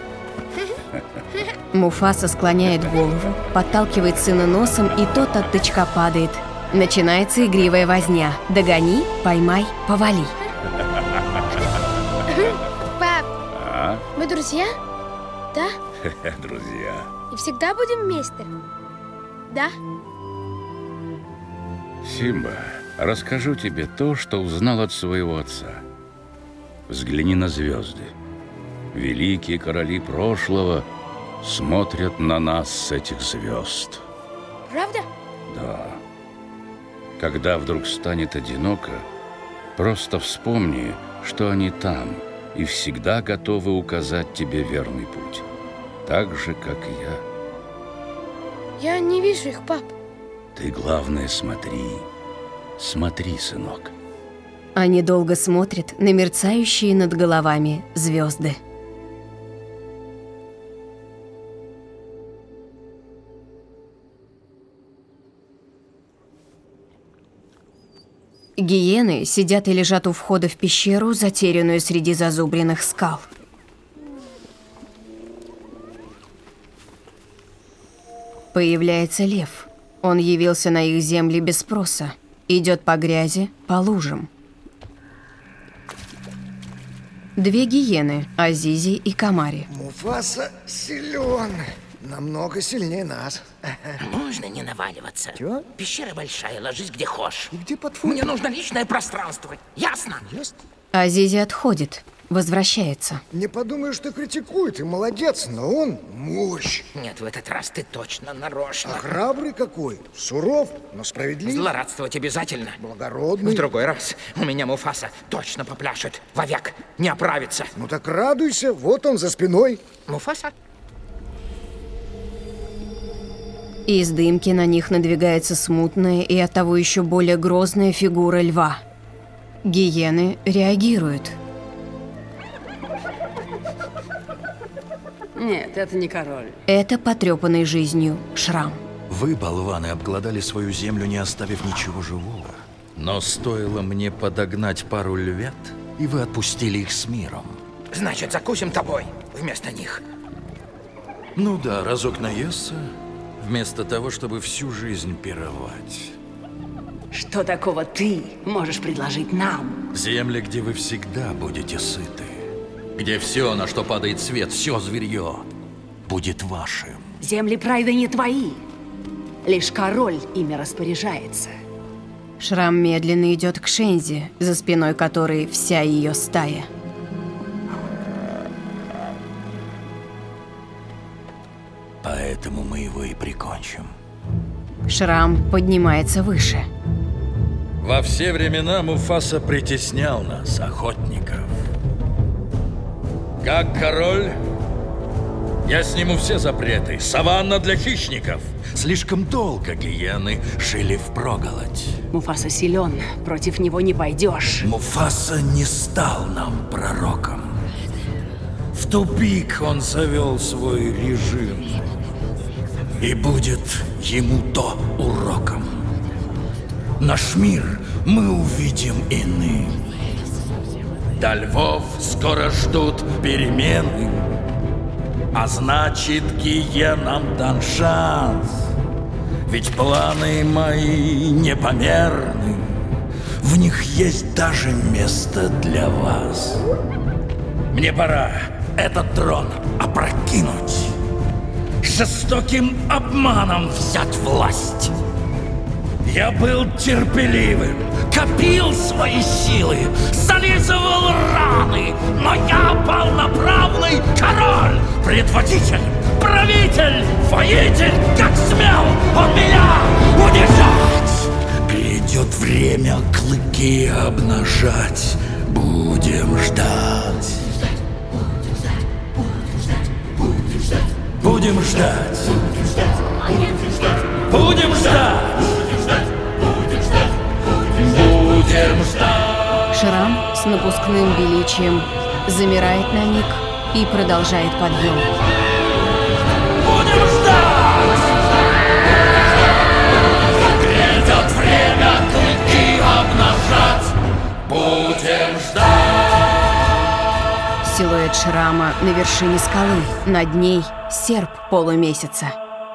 Speaker 1: Муфаса склоняет голову, подталкивает сына носом, и тот от тычка падает. Начинается игривая возня. Догони, поймай, повали.
Speaker 6: Пап,
Speaker 5: А?
Speaker 6: мы друзья? Да?
Speaker 5: Друзья.
Speaker 6: И всегда будем вместе? Да?
Speaker 5: Симба, расскажу тебе то, что узнал от своего отца. Взгляни на звезды. Великие короли прошлого смотрят на нас с этих звезд.
Speaker 6: Правда?
Speaker 5: Да. Когда вдруг станет одиноко, просто вспомни, что они там и всегда готовы указать тебе верный путь. Так же, как и я.
Speaker 6: Я не вижу их, пап.
Speaker 5: Ты, главное, смотри. Смотри, сынок.
Speaker 1: Они долго смотрят на мерцающие над головами звезды. Гиены сидят и лежат у входа в пещеру, затерянную среди зазубренных скал. Появляется лев. Он явился на их земли без спроса. Идет по грязи, по лужам. Две гиены, Азизи и Камари.
Speaker 9: Муфаса силен. Намного сильнее нас.
Speaker 2: Можно не наваливаться.
Speaker 9: Чё?
Speaker 2: Пещера большая, ложись где хочешь.
Speaker 9: И где под фу?
Speaker 2: Мне нужно личное пространство. Ясно?
Speaker 9: Есть?
Speaker 1: Азизи отходит, возвращается.
Speaker 9: Не подумаешь, что критикует, и молодец, но он мощь.
Speaker 2: Нет, в этот раз ты точно нарочно.
Speaker 9: А храбрый какой, суров, но справедлив.
Speaker 2: Злорадствовать обязательно.
Speaker 9: Благородный.
Speaker 2: В другой раз у меня Муфаса точно попляшет. Вовек не оправится.
Speaker 9: Ну так радуйся, вот он за спиной.
Speaker 2: Муфаса?
Speaker 1: Из дымки на них надвигается смутная и оттого еще более грозная фигура льва. Гиены реагируют.
Speaker 10: Нет, это не король.
Speaker 1: Это потрепанный жизнью Шрам.
Speaker 3: Вы, болваны, обглодали свою землю, не оставив ничего живого. Но стоило мне подогнать пару львят, и вы отпустили их с миром.
Speaker 2: Значит, закусим тобой вместо них.
Speaker 3: Ну да, разок наесться, вместо того, чтобы всю жизнь пировать.
Speaker 10: Что такого ты можешь предложить нам?
Speaker 3: Земли, где вы всегда будете сыты. Где все, на что падает свет, все зверье, будет вашим.
Speaker 10: Земли Прайда не твои. Лишь король ими распоряжается.
Speaker 1: Шрам медленно идет к Шензи, за спиной которой вся ее стая.
Speaker 2: Поэтому мы его и прикончим.
Speaker 1: Шрам поднимается выше.
Speaker 3: Во все времена Муфаса притеснял нас, охотников. Как король, я сниму все запреты. Саванна для хищников. Слишком долго гиены жили впроголодь.
Speaker 10: Муфаса силен, против него не пойдешь.
Speaker 3: Муфаса не стал нам пророком. В тупик он завел свой режим. И будет ему то уроком. Наш мир мы увидим иным. До львов скоро ждут перемены. А значит, гиенам дан шанс. Ведь планы мои непомерны. В них есть даже место для вас. Мне пора этот трон опрокинуть. Жестоким обманом взять власть. Я был терпеливым, копил свои силы, зализывал раны, но я полноправный король, предводитель, правитель, воитель, как смел он меня унижать. Грядет время клыки обнажать, будем ждать. Будем ждать. Будем ждать. Будем ждать.
Speaker 1: Шрам с напускным величием замирает на миг и продолжает подъем.
Speaker 3: Будем ждать. Грядет время клыки обнажать. Будем ждать.
Speaker 1: Силуэт Шрама на вершине скалы, над ней серп полумесяца.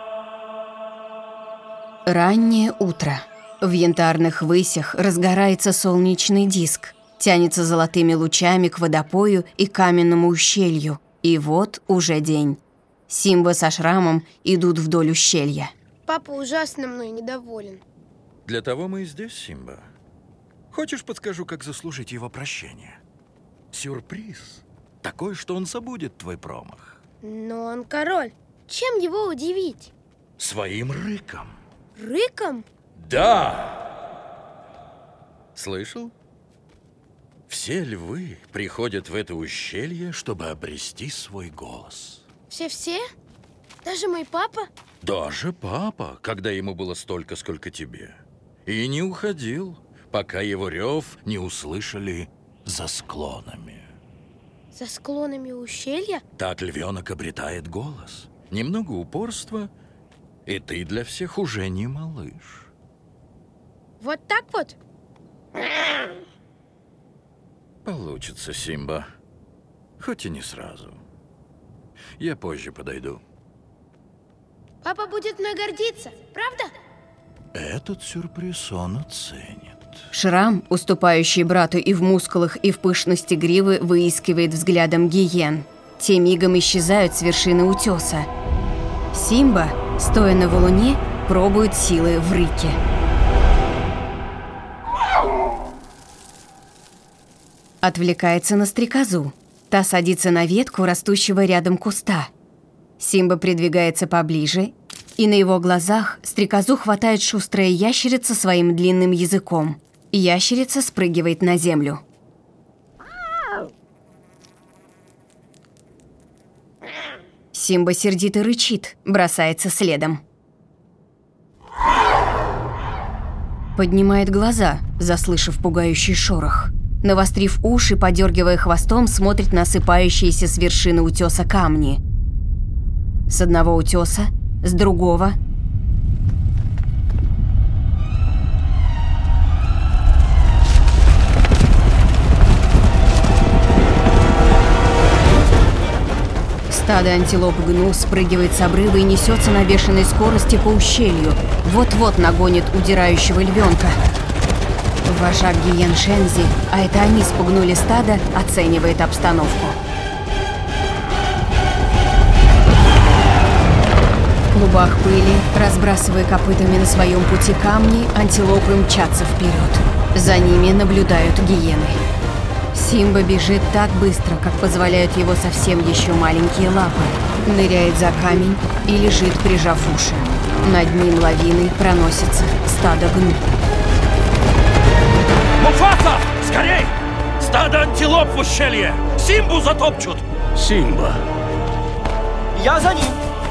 Speaker 1: Раннее утро. В янтарных высях разгорается солнечный диск, тянется золотыми лучами к водопою и каменному ущелью. И вот уже день. Симба со Шрамом идут вдоль ущелья.
Speaker 6: Папа ужасно мной недоволен.
Speaker 3: Для того мы и здесь, Симба. Хочешь, подскажу, как заслужить его прощение? Сюрприз. Такой, что он забудет твой промах.
Speaker 6: Но он король. Чем его удивить?
Speaker 3: Своим рыком.
Speaker 6: Рыком?
Speaker 3: Да! Слышал? Все львы приходят в это ущелье, чтобы обрести свой голос.
Speaker 6: Все-все? Даже мой папа?
Speaker 3: Даже папа, когда ему было столько, сколько тебе. И не уходил, пока его рев не услышали за склонами.
Speaker 6: За склонами ущелья?
Speaker 3: Так львенок обретает голос. Немного упорства, и ты для всех уже не малыш.
Speaker 6: Вот так вот?
Speaker 3: Получится, Симба. Хоть и не сразу. Я позже подойду.
Speaker 6: Папа будет мной гордиться, правда?
Speaker 3: Этот сюрприз он оценит.
Speaker 1: Шрам, уступающий брату и в мускулах, и в пышности гривы, выискивает взглядом гиен. Те мигом исчезают с вершины утеса. Симба, стоя на валуне, пробует силы в рыке. Отвлекается на стрекозу. Та садится на ветку растущего рядом куста. Симба придвигается поближе, и на его глазах стрекозу хватает шустрая ящерица своим длинным языком. Ящерица спрыгивает на землю. Симба сердито рычит, бросается следом. Поднимает глаза, заслышав пугающий шорох. Навострив уши, подергивая хвостом, смотрит на осыпающиеся с вершины утеса камни. С одного утеса, с другого. Стадо антилоп Гну спрыгивает с обрыва и несется на бешеной скорости по ущелью. Вот-вот нагонит удирающего львенка. Вожак гиен Шензи, а это они спугнули стадо, оценивает обстановку. В клубах пыли, разбрасывая копытами на своем пути камни, антилопы мчатся вперед. За ними наблюдают гиены. Симба бежит так быстро, как позволяют его совсем еще маленькие лапы. Ныряет за камень и лежит, прижав уши. Над ним лавиной проносится стадо гну.
Speaker 3: Муфаса! Скорей! Стадо антилоп в ущелье! Симбу затопчут!
Speaker 5: Симба.
Speaker 4: Я за ним.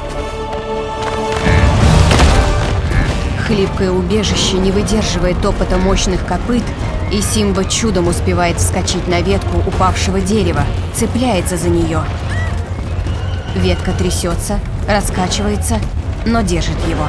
Speaker 1: Хлипкое убежище не выдерживает топота мощных копыт, и Симба чудом успевает вскочить на ветку упавшего дерева, цепляется за нее. Ветка трясется, раскачивается, но держит его.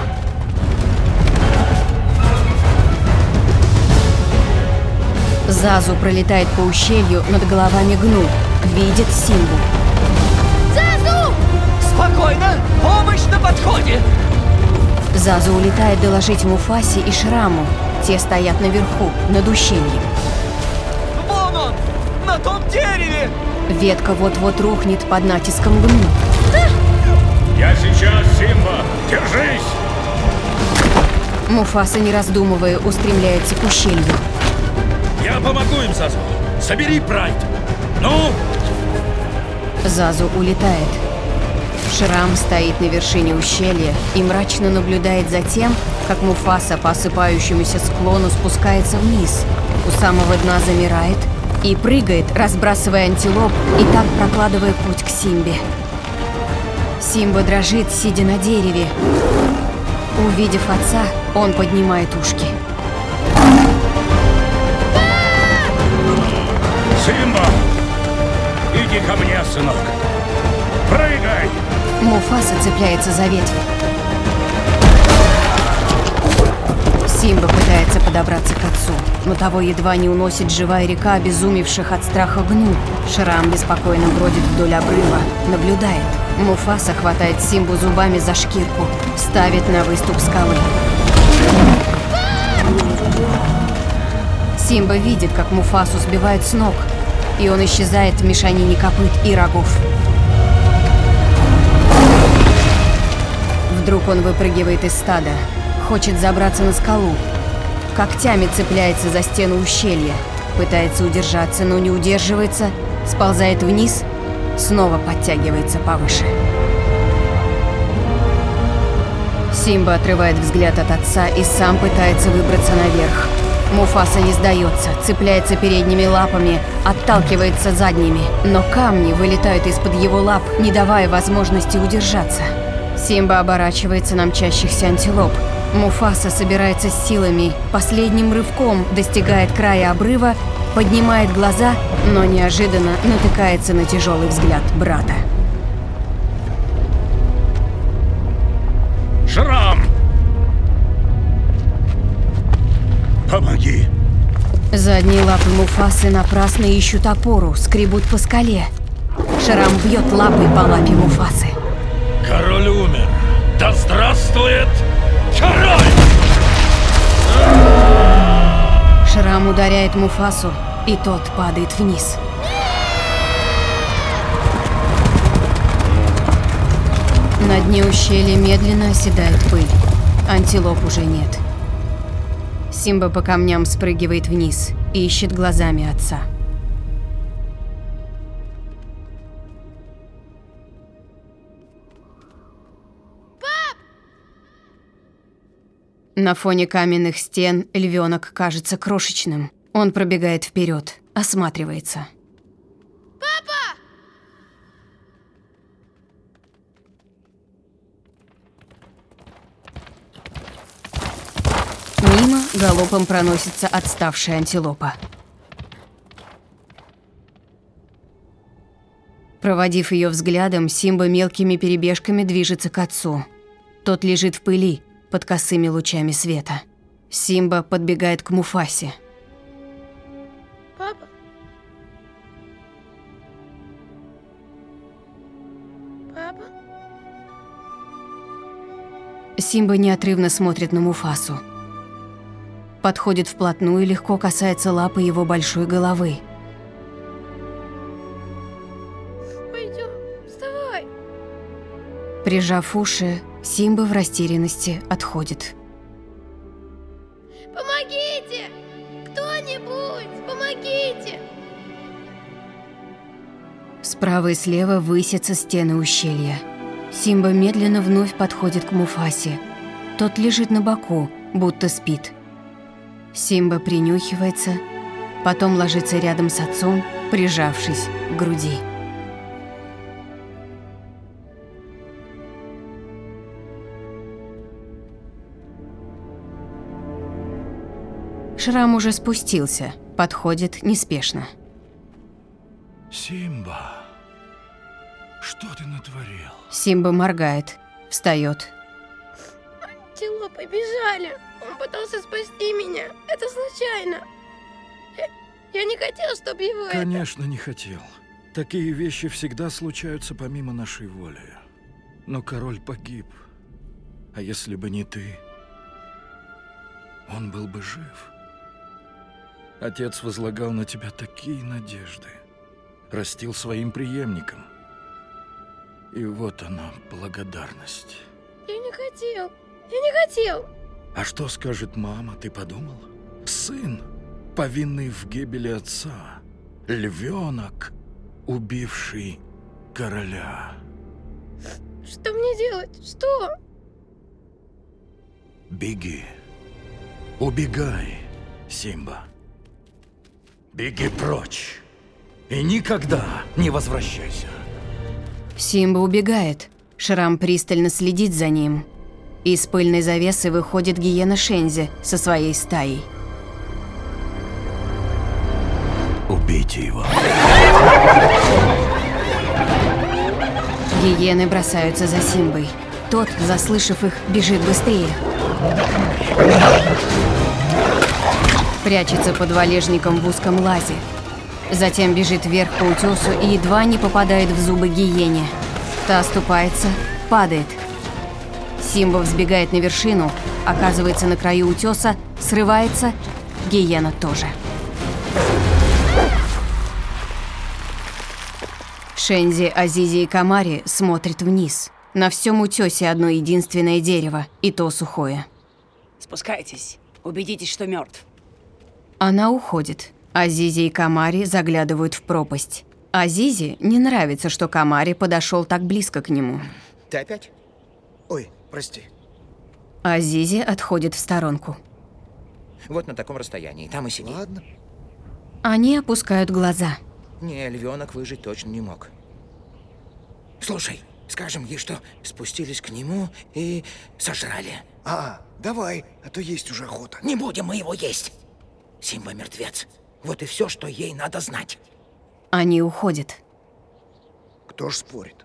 Speaker 1: Зазу пролетает по ущелью над головами гну, видит Симбу.
Speaker 8: Зазу!
Speaker 4: Спокойно, помощь на подходе.
Speaker 1: Зазу улетает доложить Муфасе и Шраму. Те стоят наверху, над ущельем.
Speaker 4: Вон он, на том дереве.
Speaker 1: Ветка вот-вот рухнет под натиском гну.
Speaker 5: Я сейчас, Симба! Держись!
Speaker 1: Муфаса, не раздумывая, устремляется к ущелью.
Speaker 3: Я помогу им, Зазу. Собери прайд. Ну?
Speaker 1: Зазу улетает. Шрам стоит на вершине ущелья и мрачно наблюдает за тем, как Муфаса по осыпающемуся склону спускается вниз, у самого дна замирает и прыгает, разбрасывая антилоп и так прокладывая путь к Симбе. Симба дрожит, сидя на дереве. Увидев отца, он поднимает ушки.
Speaker 5: Симба! Иди ко мне, сынок! Прыгай!
Speaker 1: Муфаса цепляется за ветвь. Симба пытается подобраться к отцу, но того едва не уносит живая река обезумевших от страха гну. Шрам беспокойно бродит вдоль обрыва, наблюдает. Муфаса хватает Симбу зубами за шкирку, ставит на выступ скалы. Симба видит, как Муфасу сбивают с ног, и он исчезает в мешанине копыт и рогов. Вдруг он выпрыгивает из стада, хочет забраться на скалу. Когтями цепляется за стену ущелья, пытается удержаться, но не удерживается, сползает вниз, снова подтягивается повыше. Симба отрывает взгляд от отца и сам пытается выбраться наверх. Муфаса не сдается, цепляется передними лапами, отталкивается задними, но камни вылетают из-под его лап, не давая возможности удержаться. Симба оборачивается на мчащихся антилоп. Муфаса собирается с силами, последним рывком достигает края обрыва, поднимает глаза, но неожиданно натыкается на тяжелый взгляд брата.
Speaker 5: Шрам! Помоги!
Speaker 1: Задние лапы Муфасы напрасно ищут опору, скребут по скале. Шрам бьет лапой по лапе Муфасы.
Speaker 3: Король умер. Да здравствует король!
Speaker 1: Шрам ударяет Муфасу, и тот падает вниз. На дне ущелья медленно оседает пыль. Антилоп уже нет. Симба по камням спрыгивает вниз и ищет глазами отца. На фоне каменных стен львенок кажется крошечным. Он пробегает вперед, осматривается.
Speaker 8: Папа!
Speaker 1: Мимо галопом проносится отставшая антилопа. Проводив ее взглядом, Симба мелкими перебежками движется к отцу. Тот лежит в пыли под косыми лучами света. Симба подбегает к Муфасе.
Speaker 8: Папа? Папа?
Speaker 1: Симба неотрывно смотрит на Муфасу. Подходит вплотную и легко касается лапы его большой головы.
Speaker 8: Пойдем, вставай.
Speaker 1: Прижав уши, Симба в растерянности отходит.
Speaker 6: Помогите! Кто-нибудь, помогите!
Speaker 1: Справа и слева высятся стены ущелья. Симба медленно вновь подходит к Муфасе. Тот лежит на боку, будто спит. Симба принюхивается, потом ложится рядом с отцом, прижавшись к груди. Шрам уже спустился, подходит неспешно.
Speaker 3: Симба, что ты натворил?
Speaker 1: Симба моргает, встает.
Speaker 6: Антилопы бежали. Он пытался спасти меня. Это случайно. Я, я не хотел, чтобы его
Speaker 3: Конечно, это... не хотел. Такие вещи всегда случаются помимо нашей воли. Но король погиб. А если бы не ты, он был бы жив. Отец возлагал на тебя такие надежды. Растил своим преемником. И вот она, благодарность.
Speaker 6: Я не хотел. Я не хотел.
Speaker 3: А что скажет мама, ты подумал? Сын, повинный в гибели отца. Львенок, убивший короля.
Speaker 6: Что мне делать? Что?
Speaker 3: Беги. Убегай, Симба. Беги прочь. И никогда не возвращайся.
Speaker 1: Симба убегает. Шрам пристально следит за ним. Из пыльной завесы выходит гиена Шензи со своей стаей.
Speaker 3: Убейте его.
Speaker 1: Гиены бросаются за Симбой. Тот, заслышав их, бежит быстрее. Прячется под валежником в узком лазе. Затем бежит вверх по утесу и едва не попадает в зубы гиене. Та оступается, падает. Симба взбегает на вершину, оказывается на краю утеса, срывается, гиена тоже. Шензи, Азизи и Камари смотрят вниз. На всем утесе одно единственное дерево, и то сухое.
Speaker 10: Спускайтесь, убедитесь, что мертв.
Speaker 1: Она уходит. Азизи и Камари заглядывают в пропасть. Азизи не нравится, что Камари подошел так близко к нему.
Speaker 2: Ты опять? Ой, прости.
Speaker 1: Азизи отходит в сторонку.
Speaker 2: Вот на таком расстоянии, там и сиди.
Speaker 9: Ладно.
Speaker 1: Они опускают глаза.
Speaker 2: Не, львенок выжить точно не мог. Слушай, скажем ей, что спустились к нему и сожрали.
Speaker 9: А, давай, а то есть уже охота.
Speaker 2: Не будем мы его есть. Симба мертвец. Вот и все, что ей надо знать.
Speaker 1: Они уходят.
Speaker 9: Кто ж спорит?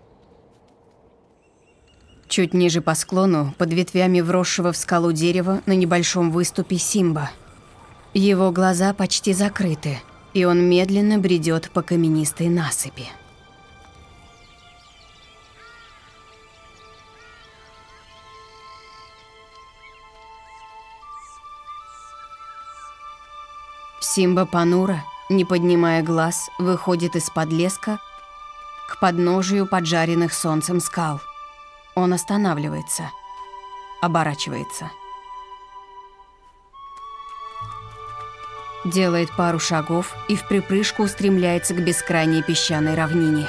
Speaker 1: Чуть ниже по склону, под ветвями вросшего в скалу дерева, на небольшом выступе Симба. Его глаза почти закрыты, и он медленно бредет по каменистой насыпи. Симба понуро, не поднимая глаз, выходит из-под леска к подножию поджаренных солнцем скал. Он останавливается, оборачивается. Делает пару шагов и в припрыжку устремляется к бескрайней песчаной равнине.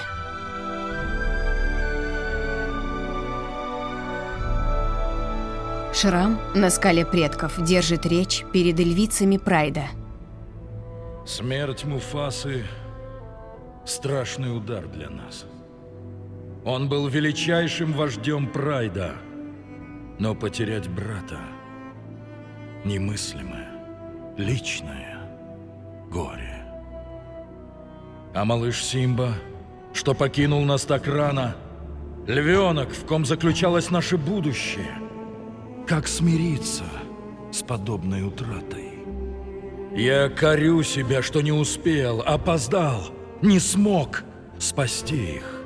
Speaker 1: Шрам на скале предков держит речь перед львицами Прайда.
Speaker 3: Смерть Муфасы – страшный удар для нас. Он был величайшим вождем Прайда, но потерять брата – немыслимое, личное горе. А малыш Симба, что покинул нас так рано, львенок, в ком заключалось наше будущее, как смириться с подобной утратой? Я корю себя, что не успел, опоздал, не смог спасти их.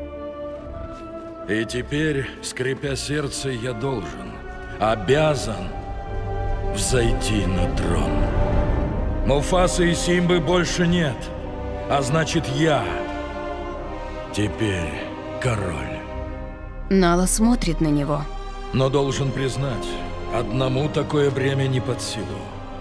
Speaker 3: И теперь, скрипя сердце, я должен, обязан взойти на трон. Муфасы и Симбы больше нет, а значит, я теперь король.
Speaker 1: Нала смотрит на него.
Speaker 3: Но должен признать, одному такое бремя не под силу.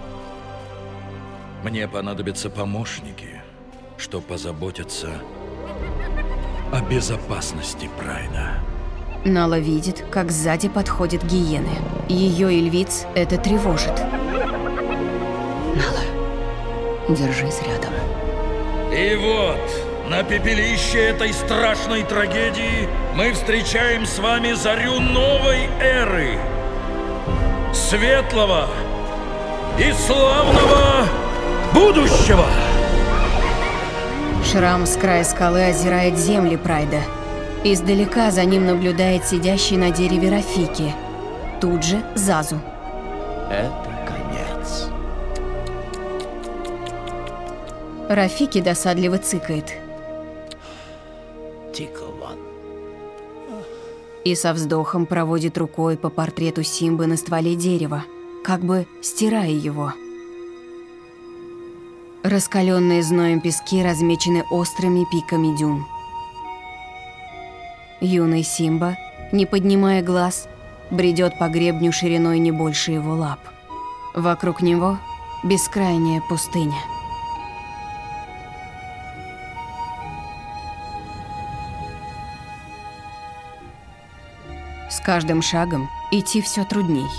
Speaker 3: Мне понадобятся помощники, что позаботятся о безопасности Прайда.
Speaker 1: Нала видит, как сзади подходят гиены. Ее и львиц это тревожит.
Speaker 10: Нала, держись рядом.
Speaker 3: И вот, на пепелище этой страшной трагедии мы встречаем с вами зарю новой эры. Светлого и славного будущего!
Speaker 1: Шрам с края скалы озирает земли Прайда. Издалека за ним наблюдает сидящий на дереве Рафики. Тут же Зазу.
Speaker 4: Это конец.
Speaker 1: Рафики досадливо цыкает.
Speaker 4: Тикован.
Speaker 1: И со вздохом проводит рукой по портрету Симбы на стволе дерева, как бы стирая его. Раскаленные зноем пески размечены острыми пиками дюн. Юный Симба, не поднимая глаз, бредет по гребню шириной не больше его лап. Вокруг него бескрайняя пустыня. С каждым шагом идти все трудней.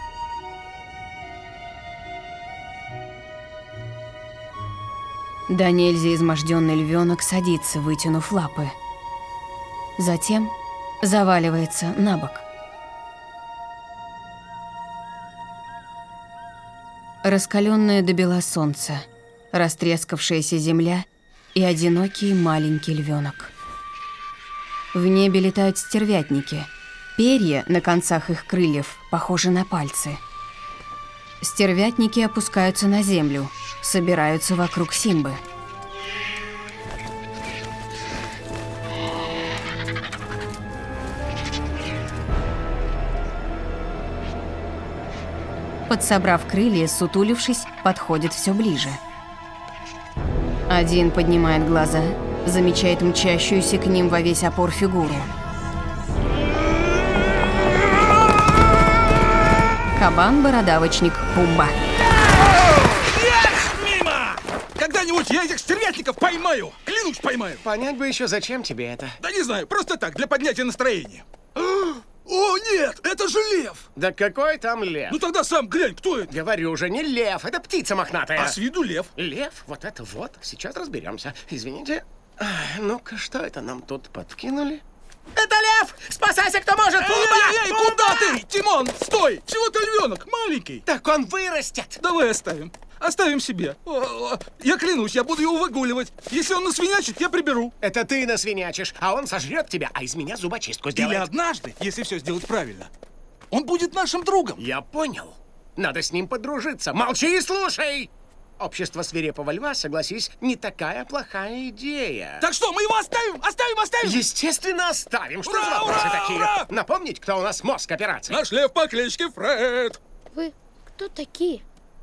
Speaker 1: Да нельзя изможденный львенок садится, вытянув лапы. Затем заваливается на бок. Раскаленное до бела солнце, растрескавшаяся земля и одинокий маленький львенок. В небе летают стервятники. Перья на концах их крыльев похожи на пальцы. Стервятники опускаются на землю, собираются вокруг Симбы. Подсобрав крылья, сутулившись, подходит все ближе. Один поднимает глаза, замечает мчащуюся к ним во весь опор фигуру. Кабан-бородавочник Пумба.
Speaker 11: Эх, мимо! Когда-нибудь я этих стервятников поймаю! Клянусь, поймаю!
Speaker 12: Понять бы еще, зачем тебе это?
Speaker 11: Да не знаю, просто так, для поднятия настроения. О, нет, это же лев!
Speaker 12: Да какой там лев?
Speaker 11: Ну тогда сам глянь, кто это?
Speaker 12: Говорю уже, не лев, это птица мохнатая.
Speaker 11: А с виду лев.
Speaker 12: Лев? Вот это вот. Сейчас разберемся. Извините. Ну-ка, что это нам тут подкинули? Это лев! Спасайся, кто может!
Speaker 11: Эй,
Speaker 12: Пумба!
Speaker 11: эй, эй,
Speaker 12: Пумба!
Speaker 11: куда ты? Тимон, стой! Всего-то львенок, маленький.
Speaker 12: Так он вырастет.
Speaker 11: Давай оставим. Оставим себе. О, о, я клянусь, я буду его выгуливать. Если он насвинячит, я приберу.
Speaker 12: Это ты насвинячишь, а он сожрет тебя, а из меня зубочистку сделает.
Speaker 11: Или однажды, если все сделать правильно, он будет нашим другом.
Speaker 12: Я понял. Надо с ним подружиться. Молчи и слушай! Общество свирепого льва, согласись, не такая плохая идея.
Speaker 11: Так что, мы его оставим? Оставим, оставим?
Speaker 12: Естественно, оставим. Что
Speaker 11: Ура,
Speaker 12: за вопросы
Speaker 11: ура,
Speaker 12: такие?
Speaker 11: ура!
Speaker 12: Напомнить, кто у нас мозг операции?
Speaker 11: Наш лев по кличке Фред.
Speaker 6: Вы кто такие?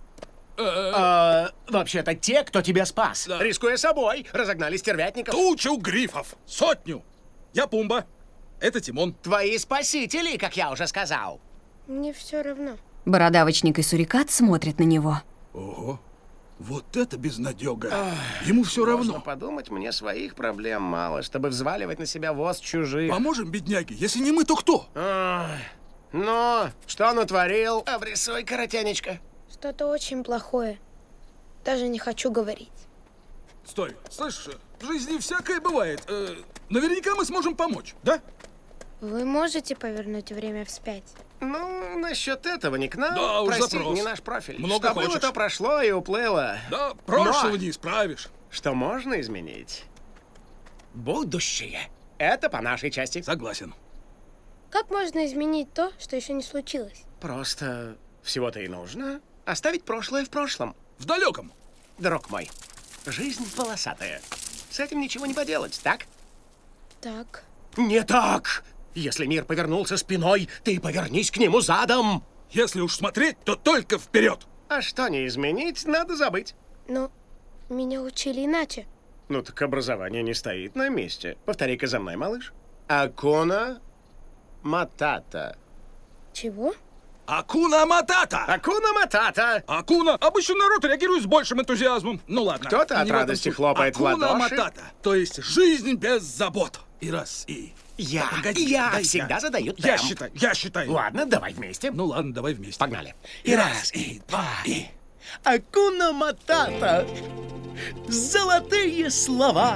Speaker 12: А, вообще-то те, кто тебя спас.
Speaker 11: Да.
Speaker 12: Рискуя собой, разогнали стервятников.
Speaker 11: Тучу грифов. Сотню. Я Пумба. Это Тимон.
Speaker 12: Твои спасители, как я уже сказал.
Speaker 6: Мне все равно.
Speaker 1: Бородавочник и сурикат смотрят на него.
Speaker 11: Ого. Вот это безнадега. Ему все равно.
Speaker 12: Можно подумать, мне своих проблем мало, чтобы взваливать на себя воз чужих.
Speaker 11: Поможем бедняге. Если не мы, то кто?
Speaker 12: Ах, ну, что натворил? Обрисуй, коротянечка.
Speaker 6: Что-то очень плохое. Даже не хочу говорить.
Speaker 11: Стой. Слышь, в жизни всякое бывает. Э, наверняка мы сможем помочь, да?
Speaker 6: Вы можете повернуть время вспять?
Speaker 12: Ну, насчет этого не к нам.
Speaker 11: Да, уж
Speaker 12: Прости,
Speaker 11: запрос.
Speaker 12: не наш профиль.
Speaker 11: Много
Speaker 12: что было,
Speaker 11: хочешь.
Speaker 12: то прошло и уплыло.
Speaker 11: Да, прошлого
Speaker 12: Но
Speaker 11: не исправишь.
Speaker 12: что можно изменить? Будущее. Это по нашей части.
Speaker 11: Согласен.
Speaker 6: Как можно изменить то, что еще не случилось?
Speaker 12: Просто всего-то и нужно оставить прошлое в прошлом.
Speaker 11: В далеком.
Speaker 12: Друг мой, жизнь полосатая. С этим ничего не поделать, так?
Speaker 6: Так.
Speaker 12: Не так! Если мир повернулся спиной, ты повернись к нему задом.
Speaker 11: Если уж смотреть, то только вперед.
Speaker 12: А что не изменить, надо забыть.
Speaker 6: Но меня учили иначе.
Speaker 12: Ну так образование не стоит на месте. Повтори-ка за мной, малыш. Акуна Матата.
Speaker 6: Чего?
Speaker 11: Акуна Матата!
Speaker 12: Акуна Матата!
Speaker 11: Акуна! Обычно народ реагирует с большим энтузиазмом. Ну ладно.
Speaker 12: Кто-то от
Speaker 11: не в этом
Speaker 12: радости
Speaker 11: суть.
Speaker 12: хлопает в
Speaker 11: Акуна
Speaker 12: ладоши.
Speaker 11: Матата. То есть жизнь без забот. И раз, и...
Speaker 12: Я,
Speaker 11: Погоди,
Speaker 12: я
Speaker 11: дай
Speaker 12: всегда
Speaker 11: я.
Speaker 12: задаю темп.
Speaker 11: Я считаю, я считаю.
Speaker 12: Ладно, давай вместе.
Speaker 11: Ну ладно, давай вместе.
Speaker 12: Погнали.
Speaker 11: И раз, и два, и...
Speaker 4: Акуна Матата. Золотые слова.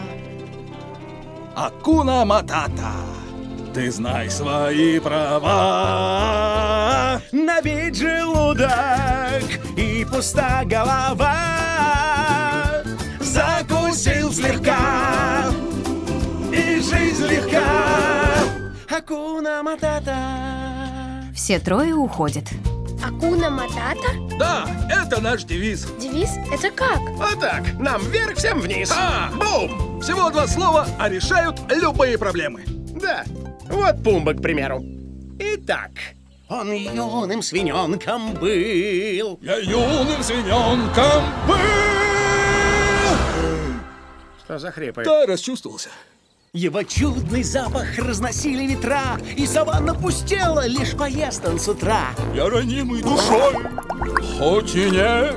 Speaker 11: Акуна Матата. Ты знай свои права.
Speaker 4: Набить желудок и пуста голова. Закусил слегка, и жизнь легка. Акуна Матата.
Speaker 1: Все трое уходят.
Speaker 6: Акуна Матата?
Speaker 11: Да, это наш девиз.
Speaker 6: Девиз? Это как?
Speaker 12: Вот так. Нам вверх, всем вниз.
Speaker 11: А!
Speaker 12: Бум!
Speaker 11: Всего два слова, а решают любые проблемы.
Speaker 12: Да. Вот Пумба, к примеру. Итак, он юным свиненком был.
Speaker 11: Я юным свиненком был.
Speaker 12: Что за хрипы?
Speaker 11: Да, расчувствовался.
Speaker 4: Его чудный запах разносили ветра, и саванна пустела, лишь поест он с утра.
Speaker 11: Я ранимый душой, хоть и не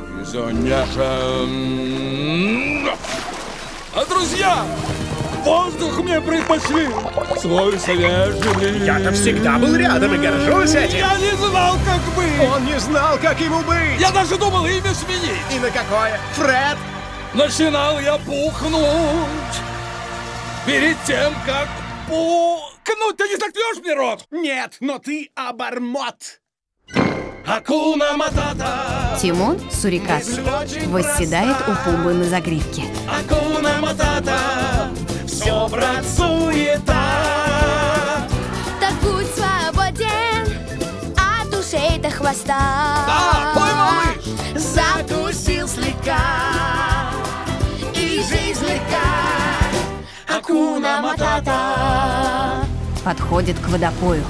Speaker 11: занежен. А друзья, воздух мне предпочли свой свежий.
Speaker 12: Я-то всегда был рядом и горжусь этим.
Speaker 11: Я не знал, как быть.
Speaker 12: Он не знал, как ему быть.
Speaker 11: Я даже думал имя сменить.
Speaker 12: И на какое? Фред?
Speaker 11: Начинал я пухнуть перед тем, как пукнуть. Ты не заткнешь мне рот?
Speaker 12: Нет, но ты обормот.
Speaker 11: Акуна Матата.
Speaker 1: Тимон, сурикат, восседает у Пумбы на загривке.
Speaker 4: Акуна Матата, все брат суета.
Speaker 8: Так будь свободен от ушей до хвоста.
Speaker 11: Да, пой, малыш.
Speaker 4: Закусил слегка, и жизнь легка. Акуна Матата.
Speaker 1: Подходит к водопою.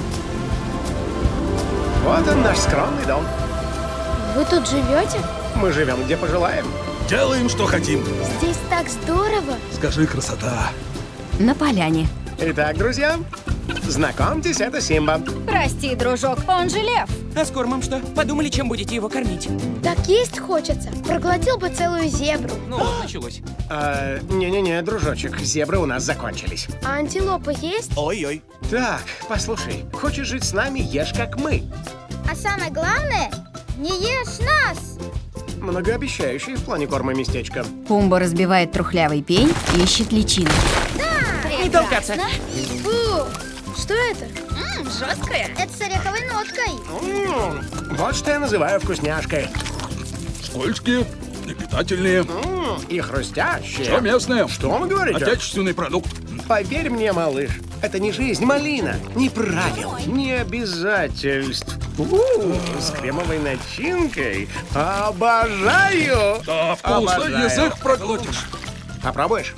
Speaker 12: Вот он, наш скромный дом.
Speaker 6: Вы тут живете?
Speaker 12: Мы живем, где пожелаем.
Speaker 11: Делаем, что хотим.
Speaker 6: Здесь так здорово.
Speaker 11: Скажи, красота.
Speaker 1: На поляне.
Speaker 12: Итак, друзья, знакомьтесь, это Симба.
Speaker 7: Прости, дружок, он же лев.
Speaker 13: А с кормом что? Подумали, чем будете его кормить?
Speaker 6: Так есть хочется. Проглотил бы целую зебру.
Speaker 13: Ну вот, началось.
Speaker 12: А, Не-не-не, дружочек, зебры у нас закончились.
Speaker 6: А антилопы есть?
Speaker 13: Ой-ой.
Speaker 12: Так, послушай, хочешь жить с нами, ешь как мы.
Speaker 8: А самое главное, не ешь нас.
Speaker 12: Многообещающее в плане корма местечко.
Speaker 1: Пумба разбивает трухлявый пень и ищет личину.
Speaker 13: Не толкаться.
Speaker 6: Фу, что это?
Speaker 8: Ммм, жесткое. Это с ореховой ноткой.
Speaker 12: М-м, вот что я называю вкусняшкой.
Speaker 11: Скользкие и питательные.
Speaker 12: М-м, и хрустящие.
Speaker 11: Все местное.
Speaker 12: Что вы говорите?
Speaker 11: Отечественный продукт.
Speaker 12: Поверь мне, малыш, это не жизнь малина, ни правил, ни обязательств. У-у, с кремовой начинкой. Обожаю!
Speaker 11: Да, вкусно,
Speaker 12: Обожаю.
Speaker 11: язык проглотишь.
Speaker 12: Попробуешь?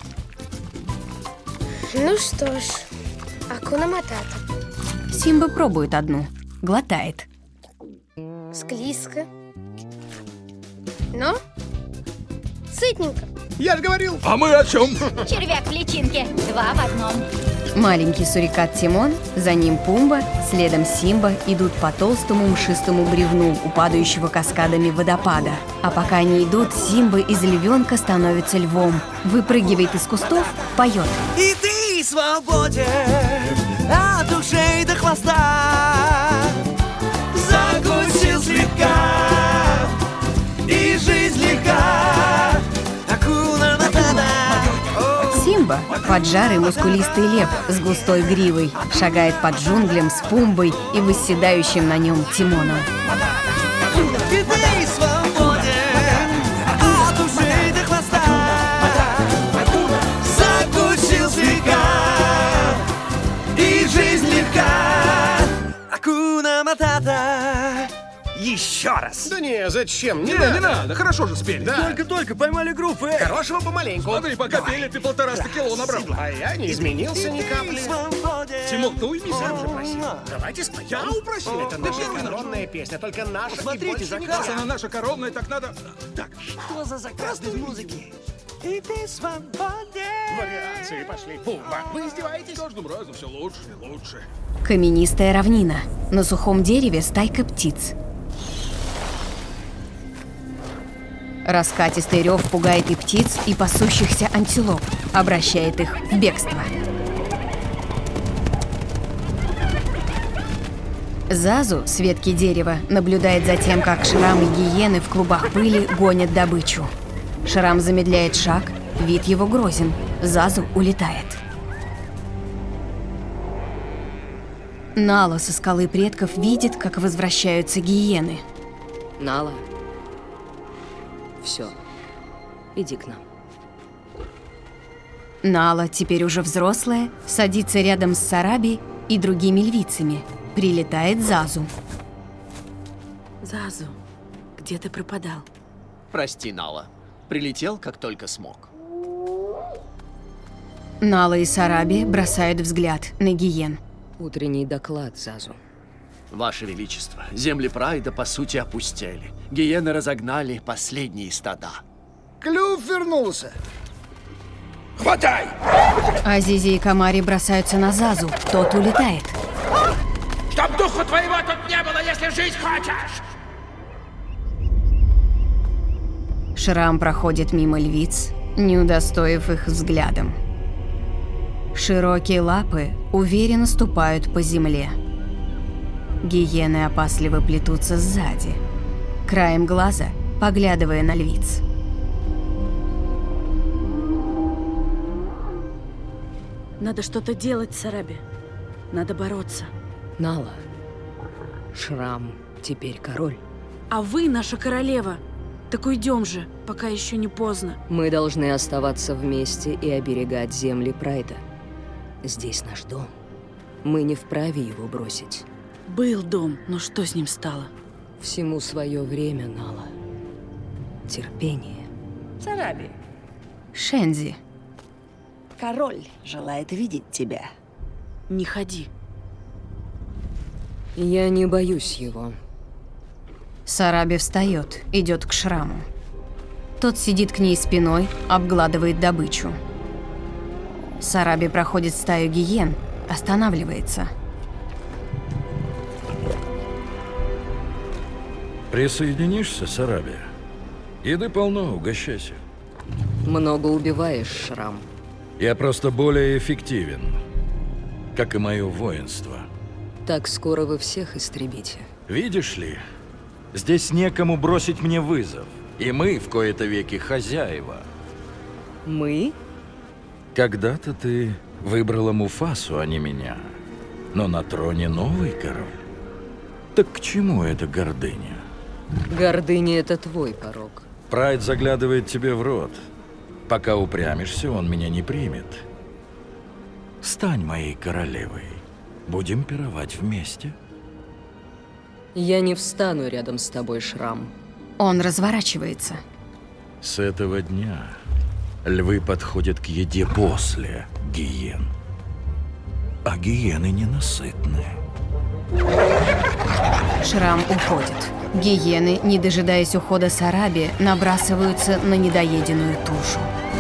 Speaker 6: Ну что ж, Акуна Матата.
Speaker 1: Симба пробует одну. Глотает.
Speaker 6: Склизко. Но сытненько.
Speaker 12: Я же говорил.
Speaker 11: А мы о чем?
Speaker 8: Червяк в личинке. Два в одном.
Speaker 1: Маленький сурикат Тимон, за ним Пумба, следом Симба идут по толстому мшистому бревну у падающего каскадами водопада. А пока они идут, Симба из львенка становится львом. Выпрыгивает из кустов, поет.
Speaker 4: И ты свободен от ушей до хвоста. Закусил слегка, и жизнь легка. Акуна Матата.
Speaker 1: Симба, поджарый мускулистый лев с густой гривой, шагает по джунглям с Пумбой и восседающим на нем Тимоном.
Speaker 4: И ты свободен от ушей до хвоста. Закусил слегка, и жизнь легка. Акуна Матата. Еще раз.
Speaker 12: Да не, зачем? Не,
Speaker 11: Не,
Speaker 12: надо.
Speaker 11: не надо, хорошо же спели.
Speaker 12: Да.
Speaker 4: Только-только поймали группу.
Speaker 12: Хорошего помаленьку.
Speaker 11: Смотри, пока
Speaker 12: Давай.
Speaker 11: пели, ты полтораста кило набрал.
Speaker 12: А я не изменился ни капли.
Speaker 11: Тимон, ты уймись.
Speaker 12: Сам же просил. Давайте споем.
Speaker 11: Я упросил.
Speaker 12: Это
Speaker 11: Ты
Speaker 12: наша
Speaker 11: первый начал.
Speaker 12: коронная песня, только наша и
Speaker 11: Смотрите,
Speaker 12: больше
Speaker 11: заказ,
Speaker 12: никакая.
Speaker 11: она наша коронная, так надо... Так.
Speaker 4: Что за заказ без музыки?
Speaker 12: и ты свободен.
Speaker 11: Вариации пошли. Буба, вы издеваетесь? С каждым разом все лучше и лучше.
Speaker 1: Каменистая равнина. На сухом дереве стайка птиц. Раскатистый рев пугает и птиц, и пасущихся антилоп, обращает их в бегство. Зазу с ветки дерева наблюдает за тем, как Шрам и гиены в клубах пыли гонят добычу. Шрам замедляет шаг, вид его грозен. Зазу улетает. Нала со скалы предков видит, как возвращаются гиены.
Speaker 7: Нала. Все. Иди к нам.
Speaker 1: Нала, теперь уже взрослая, садится рядом с Сараби и другими львицами. Прилетает Зазу.
Speaker 10: Зазу, где ты пропадал?
Speaker 4: Прости, Нала. Прилетел, как только смог.
Speaker 1: Нала и Сараби бросают взгляд на гиен.
Speaker 7: Утренний доклад, Зазу.
Speaker 4: Ваше Величество, земли Прайда по сути опустели. Гиены разогнали последние стада.
Speaker 9: Клюв вернулся.
Speaker 11: Хватай!
Speaker 1: Азизи и Камари бросаются на Зазу. Тот улетает.
Speaker 11: Чтоб духу твоего тут не было, если жить хочешь!
Speaker 1: Шрам проходит мимо львиц, не удостоив их взглядом. Широкие лапы уверенно ступают по земле. Гиены опасливо плетутся сзади, краем глаза поглядывая на львиц.
Speaker 10: Надо что-то делать, Сараби. Надо бороться.
Speaker 7: Нала. Шрам теперь король.
Speaker 10: А вы наша королева. Так уйдем же, пока еще не поздно.
Speaker 7: Мы должны оставаться вместе и оберегать земли Прайда. Здесь наш дом. Мы не вправе его бросить.
Speaker 10: Был дом, но что с ним стало?
Speaker 7: Всему свое время, Нала. Терпение.
Speaker 14: Сараби.
Speaker 1: Шензи.
Speaker 14: Король желает видеть тебя.
Speaker 10: Не ходи.
Speaker 7: Я не боюсь его.
Speaker 1: Сараби встает, идет к Шраму. Тот сидит к ней спиной, обгладывает добычу. Сараби проходит стаю гиен, останавливается.
Speaker 3: Присоединишься, Сараби? Еды полно, угощайся.
Speaker 7: Много убиваешь, Шрам.
Speaker 3: Я просто более эффективен, как и мое воинство.
Speaker 7: Так скоро вы всех истребите.
Speaker 3: Видишь ли, здесь некому бросить мне вызов. И мы в кои-то веки хозяева.
Speaker 7: Мы?
Speaker 3: Когда-то ты выбрала Муфасу, а не меня. Но на троне новый король. Так к чему эта гордыня?
Speaker 7: Гордыня — это твой порог.
Speaker 3: Прайд заглядывает тебе в рот. Пока упрямишься, он меня не примет. Стань моей королевой. Будем пировать вместе.
Speaker 7: Я не встану рядом с тобой, Шрам.
Speaker 1: Он разворачивается.
Speaker 3: С этого дня львы подходят к еде после гиен. А гиены ненасытны.
Speaker 1: Шрам уходит. Гиены, не дожидаясь ухода Сараби, набрасываются на недоеденную тушу.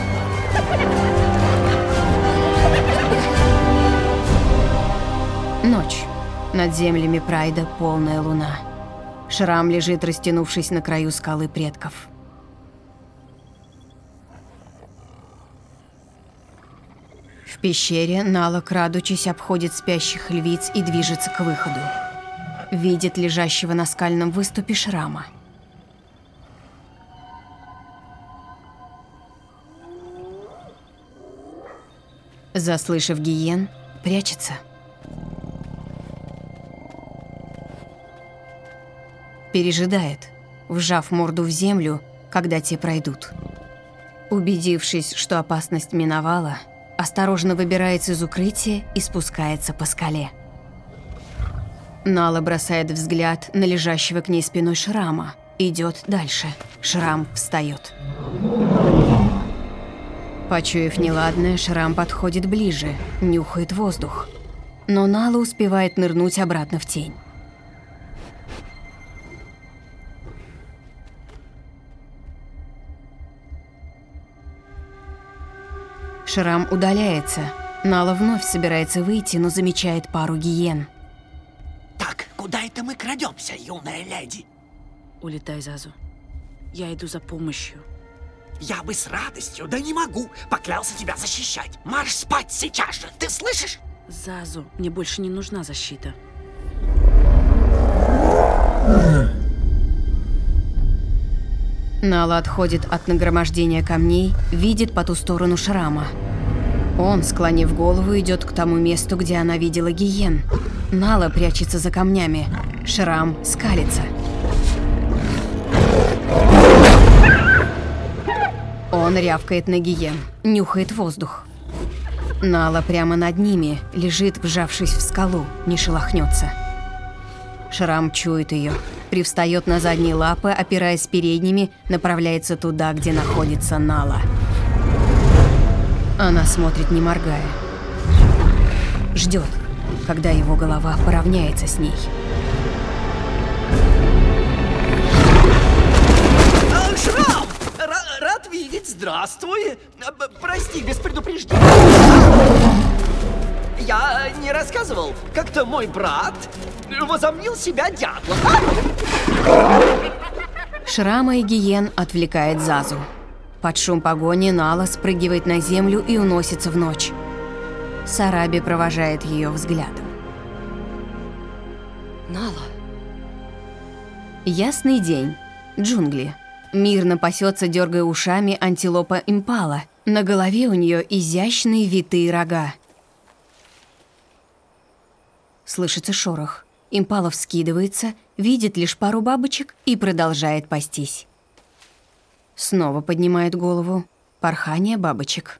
Speaker 1: Ночь. Над землями Прайда полная луна. Шрам лежит, растянувшись на краю скалы предков. В пещере Нала, крадучись, обходит спящих львиц и движется к выходу. Видит лежащего на скальном выступе Шрама. Заслышав гиен, прячется. Пережидает, вжав морду в землю, когда те пройдут. Убедившись, что опасность миновала, осторожно выбирается из укрытия и спускается по скале. Нала бросает взгляд на лежащего к ней спиной Шрама. Идет дальше. Шрам встает. Почуяв неладное, Шрам подходит ближе, нюхает воздух. Но Нала успевает нырнуть обратно в тень. Шрам удаляется. Нала вновь собирается выйти, но замечает пару гиен.
Speaker 15: Так, куда это мы крадемся, юная леди?
Speaker 10: Улетай, Зазу. Я иду за помощью.
Speaker 15: Я бы с радостью, да не могу. Поклялся тебя защищать. Марш спать сейчас же, ты слышишь?
Speaker 10: Зазу, мне больше не нужна защита.
Speaker 1: Нала отходит от нагромождения камней, видит по ту сторону шрама. Он, склонив голову, идет к тому месту, где она видела гиен. Нала прячется за камнями. Шрам скалится. Он рявкает на гиен, нюхает воздух. Нала прямо над ними, лежит, вжавшись в скалу, не шелохнется. Шрам чует ее, привстает на задние лапы, опираясь передними, направляется туда, где находится Нала. Она смотрит, не моргая. Ждет, когда его голова поравняется с ней.
Speaker 4: А, Шрам! Р- рад видеть, здравствуй. Б- Прости, без предупреждения. Я не рассказывал, как-то мой брат возомнил себя дятлом.
Speaker 1: Шрама и гиен отвлекает Зазу. Под шум погони Нала спрыгивает на землю и уносится в ночь. Сараби провожает ее взглядом.
Speaker 7: Нала.
Speaker 1: Ясный день. Джунгли. Мирно пасется, дергая ушами, антилопа импала. На голове у нее изящные витые рога. Слышится шорох. Импала вскидывается, видит лишь пару бабочек и продолжает пастись. Снова поднимает голову. Порхание бабочек.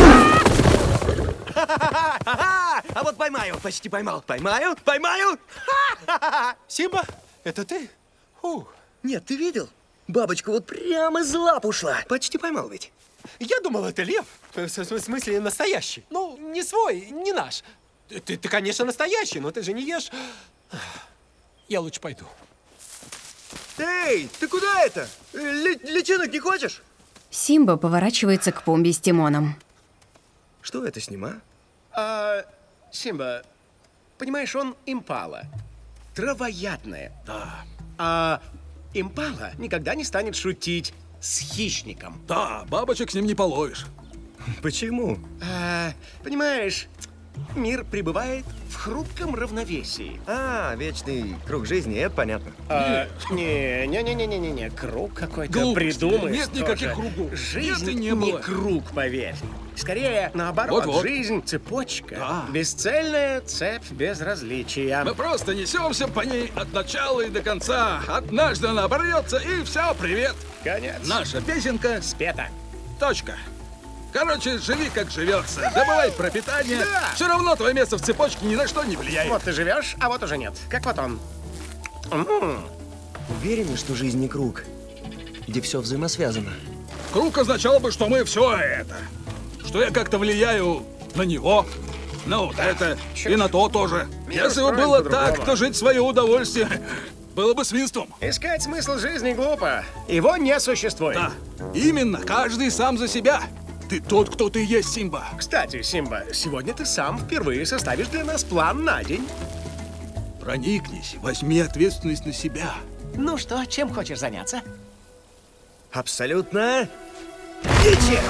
Speaker 12: А вот поймаю, почти поймал. Поймаю, поймаю.
Speaker 16: Симба, это ты? Фу.
Speaker 12: Нет, ты видел? Бабочка вот прямо из лап ушла. Почти поймал ведь.
Speaker 16: Я думал, это лев. В смысле, настоящий. Ну, не свой, не наш. Ты, ты, конечно, настоящий, но ты же не ешь. Я лучше пойду.
Speaker 12: Эй, ты куда это? Ли- личинок не хочешь?
Speaker 1: Симба поворачивается к Пумбе с Тимоном.
Speaker 12: Что это с ним, а?
Speaker 17: А, Симба, понимаешь, он импала. Травоядная.
Speaker 11: Да.
Speaker 17: А импала никогда не станет шутить с хищником.
Speaker 11: Да, бабочек с ним не половишь.
Speaker 12: Почему?
Speaker 17: А, понимаешь, мир пребывает в хрупком равновесии.
Speaker 12: А, вечный круг жизни, это понятно.
Speaker 17: А, не, не, не, не, не, не, не, круг какой-то
Speaker 11: Глупости.
Speaker 17: придумаешь.
Speaker 11: Нет никаких
Speaker 17: тоже.
Speaker 11: кругов.
Speaker 17: Жизнь
Speaker 11: Нет и не
Speaker 17: не
Speaker 11: было.
Speaker 17: круг, поверь. Скорее, наоборот,
Speaker 11: Вот-вот.
Speaker 17: жизнь цепочка.
Speaker 11: Да.
Speaker 17: Бесцельная цепь безразличия.
Speaker 11: Мы просто несемся по ней от начала и до конца. Однажды она оборвется, и все, привет.
Speaker 17: Конец.
Speaker 11: Наша песенка
Speaker 17: спета.
Speaker 11: Точка. Короче, живи как живется. Добывай пропитание.
Speaker 17: Да.
Speaker 11: Все равно твое место в цепочке ни на что не влияет.
Speaker 17: Вот ты живешь, а вот уже нет. Как вот он. М-м.
Speaker 12: Уверены, что жизнь не круг, где все взаимосвязано?
Speaker 11: Круг означало бы, что мы все это. Что я как-то влияю на него, на вот это и на то тоже.
Speaker 17: Мир
Speaker 11: Если бы
Speaker 17: устроен
Speaker 11: было
Speaker 17: по-другому.
Speaker 11: так, то жить в свое удовольствие было бы свинством.
Speaker 17: Искать смысл жизни глупо. Его не существует.
Speaker 11: Да, именно. Каждый сам за себя. Ты тот, кто ты есть, Симба.
Speaker 17: Кстати, Симба, сегодня ты сам впервые составишь для нас план на день.
Speaker 11: Проникнись, возьми ответственность на себя.
Speaker 17: Ну что, чем хочешь заняться?
Speaker 12: Абсолютно ничем.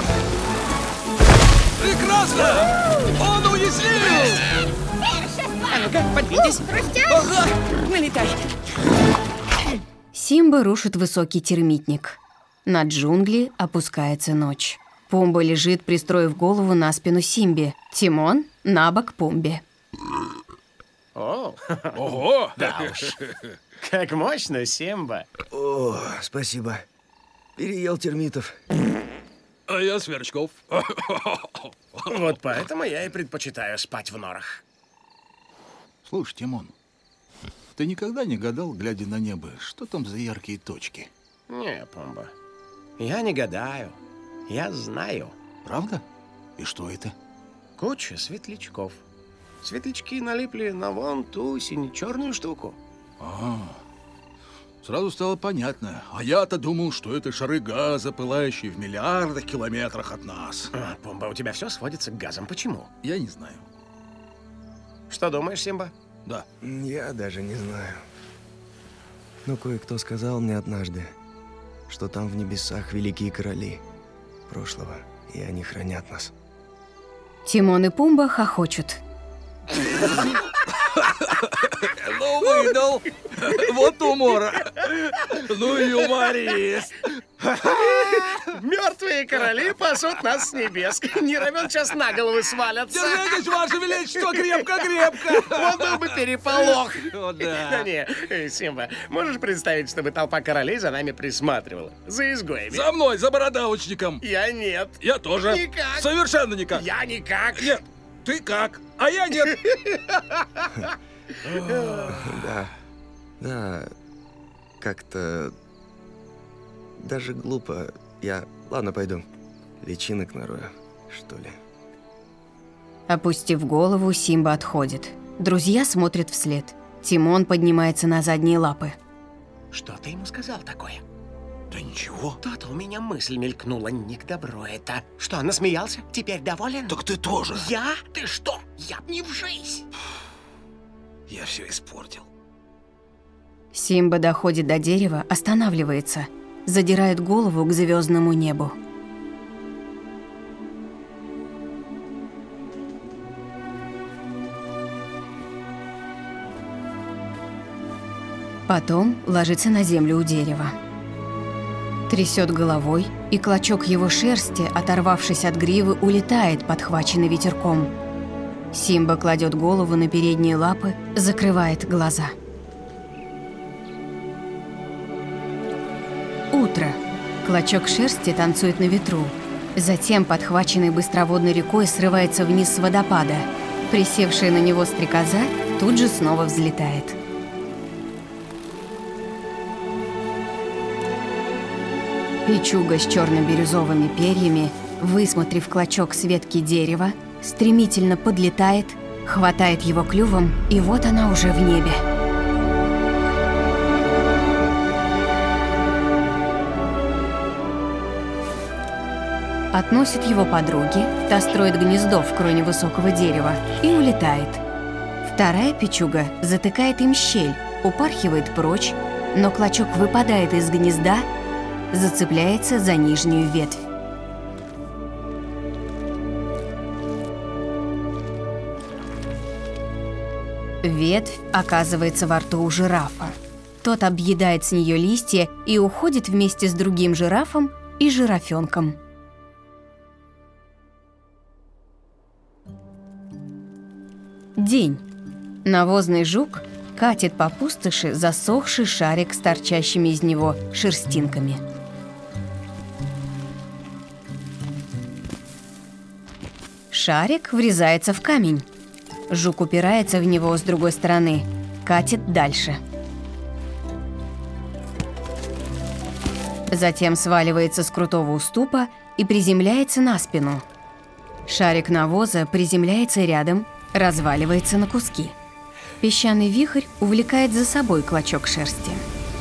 Speaker 11: Прекрасно! Он уяснил!
Speaker 10: А ну-ка, подвиньтесь. Ого, налетай.
Speaker 1: Симба рушит высокий термитник. На джунгли опускается ночь. Пумба лежит, пристроив голову на спину Симбе. Тимон на бок Пумбе.
Speaker 17: О,
Speaker 11: Ого!
Speaker 17: да уж. Как мощно, Симба.
Speaker 12: О, спасибо. Переел термитов.
Speaker 11: А я сверчков.
Speaker 17: Вот поэтому я и предпочитаю спать в норах.
Speaker 18: Слушай, Тимон, ты никогда не гадал, глядя на небо, что там за яркие точки?
Speaker 17: Не, Пумба, я не гадаю. Я знаю.
Speaker 18: Правда? И что это?
Speaker 17: Куча светлячков. Светлячки налипли на вон ту сине-черную штуку.
Speaker 18: А, сразу стало понятно. А я-то думал, что это шары газа, пылающие в миллиардах километрах от нас.
Speaker 12: А, Пумба, у тебя все сводится к газам. Почему?
Speaker 18: Я не знаю.
Speaker 12: Что думаешь, Симба?
Speaker 18: Да.
Speaker 19: Я даже не знаю. Но кое-кто сказал мне однажды, что там в небесах великие короли прошлого, и они хранят нас.
Speaker 1: Тимон и Пумба хохочут.
Speaker 11: Ну, выдал. Вот умора. Ну, юморист.
Speaker 12: Мертвые короли пасут нас с небес. Не равен час на голову свалятся.
Speaker 11: Держитесь, Ваше Величество, крепко-крепко.
Speaker 12: Вот был бы переполох.
Speaker 11: О, да.
Speaker 12: Не, эй, Симба, можешь представить, чтобы толпа королей за нами присматривала? За изгоями.
Speaker 11: За мной, за бородавочником.
Speaker 12: Я нет.
Speaker 11: Я тоже.
Speaker 12: Никак.
Speaker 11: Совершенно никак.
Speaker 12: Я никак.
Speaker 11: Нет, ты как, а я нет.
Speaker 19: Да, да, как-то даже глупо. Я, ладно, пойду. Личинок нарою, что ли.
Speaker 1: Опустив голову, Симба отходит. Друзья смотрят вслед. Тимон поднимается на задние лапы.
Speaker 12: Что ты ему сказал такое?
Speaker 11: Да ничего.
Speaker 12: То-то у меня мысль мелькнула, не к добру это. Что, насмеялся? Теперь доволен?
Speaker 11: Так ты тоже.
Speaker 12: Я? Ты что? Я б не в жизнь.
Speaker 11: Я все испортил.
Speaker 1: Симба доходит до дерева, останавливается, задирает голову к звездному небу. Потом ложится на землю у дерева. Трясет головой, и клочок его шерсти, оторвавшись от гривы, улетает, подхваченный ветерком. Симба кладет голову на передние лапы, закрывает глаза. Утро. Клочок шерсти танцует на ветру. Затем, подхваченный быстроводной рекой, срывается вниз с водопада. Присевшая на него стрекоза тут же снова взлетает. Пичуга с черно-бирюзовыми перьями, высмотрев клочок с ветки дерева, стремительно подлетает, хватает его клювом, и вот она уже в небе. Относит его подруге, та строит гнездо в кроне высокого дерева и улетает. Вторая пичуга затыкает им щель, упархивает прочь, но клочок выпадает из гнезда, зацепляется за нижнюю ветвь. Ветвь оказывается во рту у жирафа. Тот объедает с нее листья и уходит вместе с другим жирафом и жирафенком. День. Навозный жук катит по пустоши засохший шарик с торчащими из него шерстинками. Шарик врезается в камень. Жук упирается в него с другой стороны, катит дальше. Затем сваливается с крутого уступа и приземляется на спину. Шарик навоза приземляется рядом, разваливается на куски. Песчаный вихрь увлекает за собой клочок шерсти.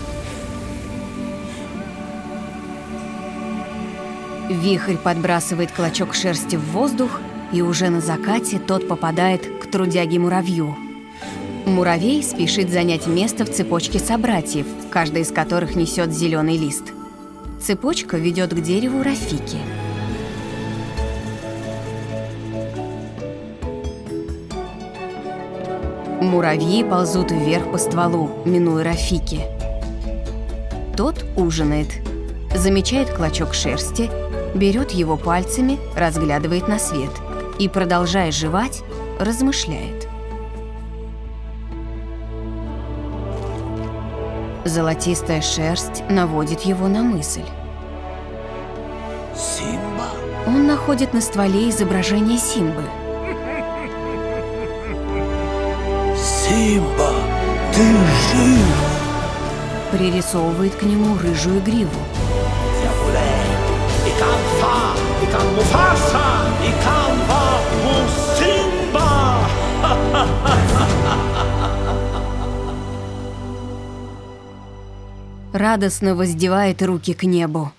Speaker 1: Вихрь подбрасывает клочок шерсти в воздух, и уже на закате тот попадает к трудяге-муравью. Муравей спешит занять место в цепочке собратьев, каждый из которых несет зеленый лист. Цепочка ведет к дереву Рафики. Муравьи ползут вверх по стволу, минуя Рафики. Тот ужинает, замечает клочок шерсти, берет его пальцами, разглядывает на свет и, продолжая жевать, размышляет. Золотистая шерсть наводит его на мысль.
Speaker 11: Симба?
Speaker 1: Он находит на стволе изображение Симбы.
Speaker 11: Симба, ты жив!
Speaker 1: Пририсовывает к нему рыжую гриву. радостно воздевает руки к небу.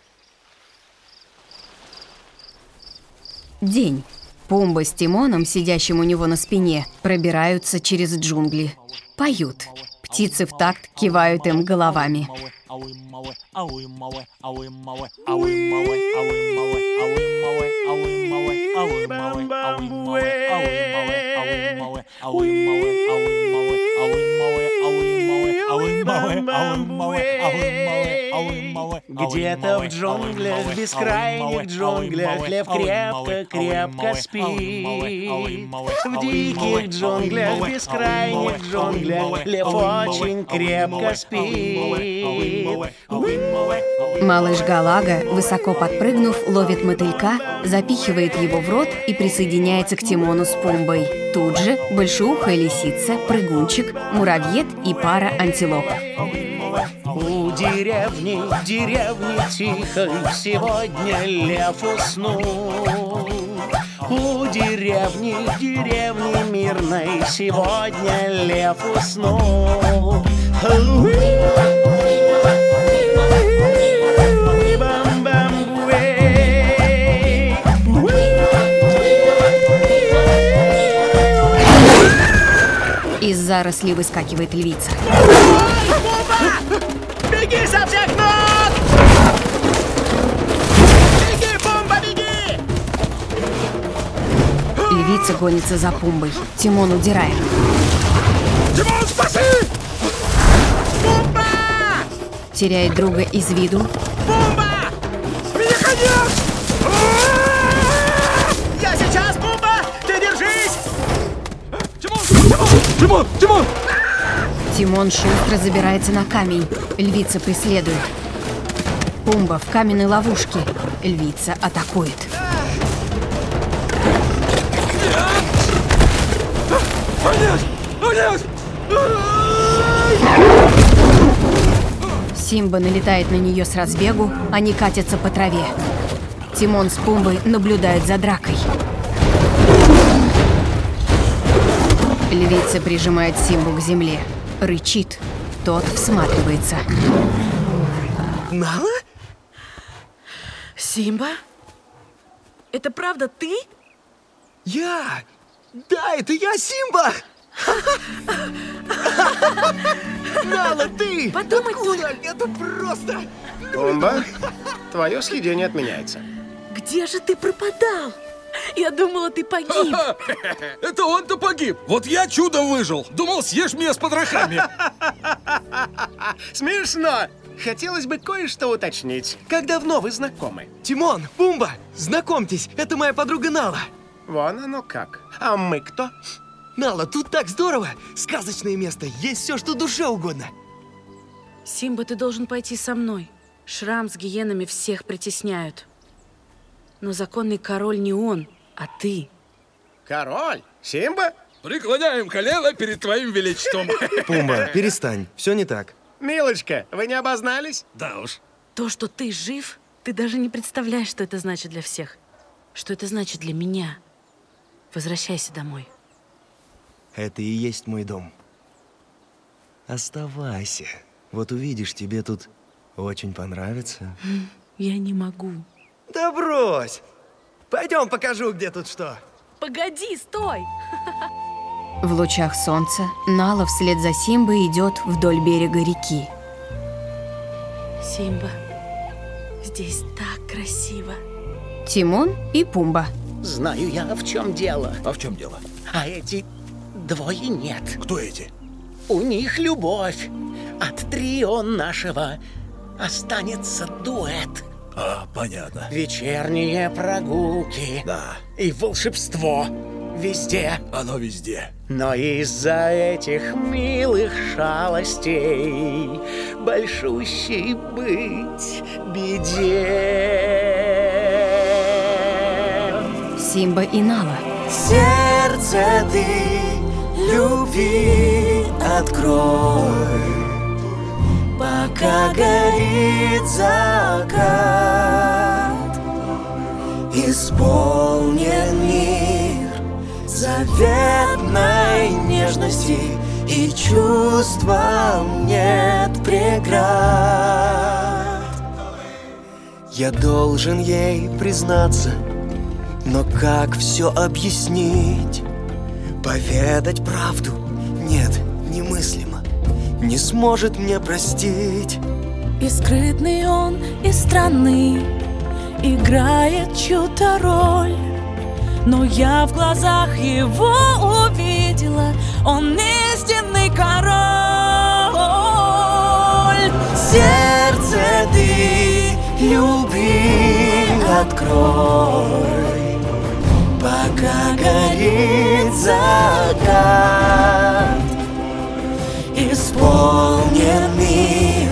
Speaker 1: День. Пумба с Тимоном, сидящим у него на спине, пробираются через джунгли. Поют. Птицы в такт кивают им головами.
Speaker 12: Где-то в джунглях, в бескрайних джунглях, лев крепко-крепко спит. В диких джунглях, в бескрайних джунглях, лев очень крепко спит.
Speaker 1: Малыш Галага, высоко подпрыгнув, ловит мотылька, запихивает его в рот и присоединяется к Тимону с Пумбой. Тут же большеухая лисица, прыгунчик, муравьед и пара антилоп.
Speaker 12: У деревни, деревни тихой сегодня лев уснул. У деревни, деревни мирной сегодня лев уснул.
Speaker 1: Из зарослей выскакивает львица.
Speaker 12: Беги со всех ног! Беги, Пумба, беги!
Speaker 1: Львица гонится за Пумбой. Тимон удирает.
Speaker 11: Тимон, спаси!
Speaker 12: Пумба!
Speaker 1: Теряет друга из виду.
Speaker 12: Пумба! Меня конец! Я сейчас, Пумба! Ты держись!
Speaker 11: Тимон! Тимон!
Speaker 1: Тимон шустро забирается на камень. Львица преследует. Пумба в каменной ловушке. Львица атакует. Симба налетает на нее с разбегу, они катятся по траве. Тимон с Пумбой наблюдают за дракой. Львица прижимает Симбу к земле. Рычит. Тот всматривается.
Speaker 14: Нала? Симба? Это правда ты?
Speaker 9: Я! Да, это я, Симба! Нала, ты!
Speaker 14: Подумай
Speaker 9: Откуда? Это просто...
Speaker 12: Пумба, твое съедение отменяется.
Speaker 14: Где же ты пропадал? Я думала, ты погиб.
Speaker 11: Это он-то погиб. Вот я чудом выжил. Думал, съешь меня с потрохами.
Speaker 12: Смешно. Хотелось бы кое-что уточнить. Как давно вы знакомы?
Speaker 9: Тимон, Пумба, знакомьтесь, это моя подруга Нала.
Speaker 12: Вон оно как. А мы кто?
Speaker 9: Нала, тут так здорово. Сказочное место, есть все, что душе угодно.
Speaker 10: Симба, ты должен пойти со мной. Шрам с гиенами всех притесняют. Но законный король не он, а ты.
Speaker 12: Король? Симба?
Speaker 11: Преклоняем колено перед твоим величеством.
Speaker 19: Пумба, перестань, все не так.
Speaker 12: Милочка, вы не обознались?
Speaker 11: Да уж.
Speaker 10: То, что ты жив, ты даже не представляешь, что это значит для всех. Что это значит для меня. Возвращайся домой.
Speaker 19: Это и есть мой дом. Оставайся. Вот увидишь, тебе тут очень понравится.
Speaker 10: Я не могу.
Speaker 9: Да брось! Пойдем покажу, где тут что.
Speaker 10: Погоди, стой!
Speaker 1: В лучах солнца Нала вслед за Симбой идет вдоль берега реки.
Speaker 10: Симба, здесь так красиво.
Speaker 1: Тимон и Пумба.
Speaker 15: Знаю я, в чем дело.
Speaker 11: А в чем дело?
Speaker 15: А эти двое нет.
Speaker 11: Кто эти?
Speaker 15: У них любовь. От трио нашего останется дуэт.
Speaker 11: А, понятно.
Speaker 15: Вечерние прогулки.
Speaker 11: Да.
Speaker 15: И волшебство. Везде.
Speaker 11: Оно везде.
Speaker 15: Но из-за этих милых шалостей большущей быть беде.
Speaker 1: Симба и Нала.
Speaker 15: Сердце ты любви открой, пока горит закат. Исполнен мир заветной нежности, и чувствам нет предела.
Speaker 19: преград. Я должен ей признаться, но как все объяснить? Поведать правду? Нет, немыслимо. Не сможет мне простить.
Speaker 14: И скрытный он, и странный, играет чью-то роль. Но я в глазах его увидела, он истинный король.
Speaker 19: Сердце ты любви открой, пока горит закат. Исполнен мир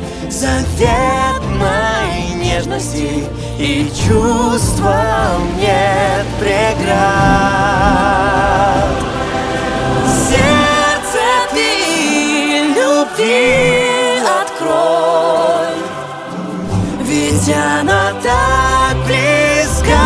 Speaker 19: заветной нежности, и чувствам нет преград. Сердце ты любви открой, ведь она так близка.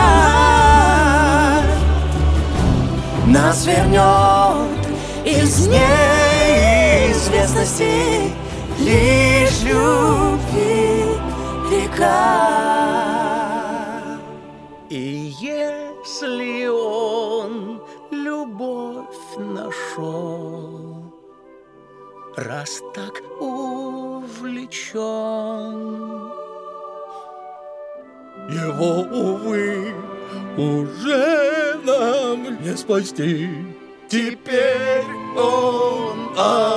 Speaker 19: Нас вернет из неизвестности лишь любви река.
Speaker 12: И если он любовь нашел, раз так увлечен,
Speaker 11: его, увы, уже нам не спасти. Теперь он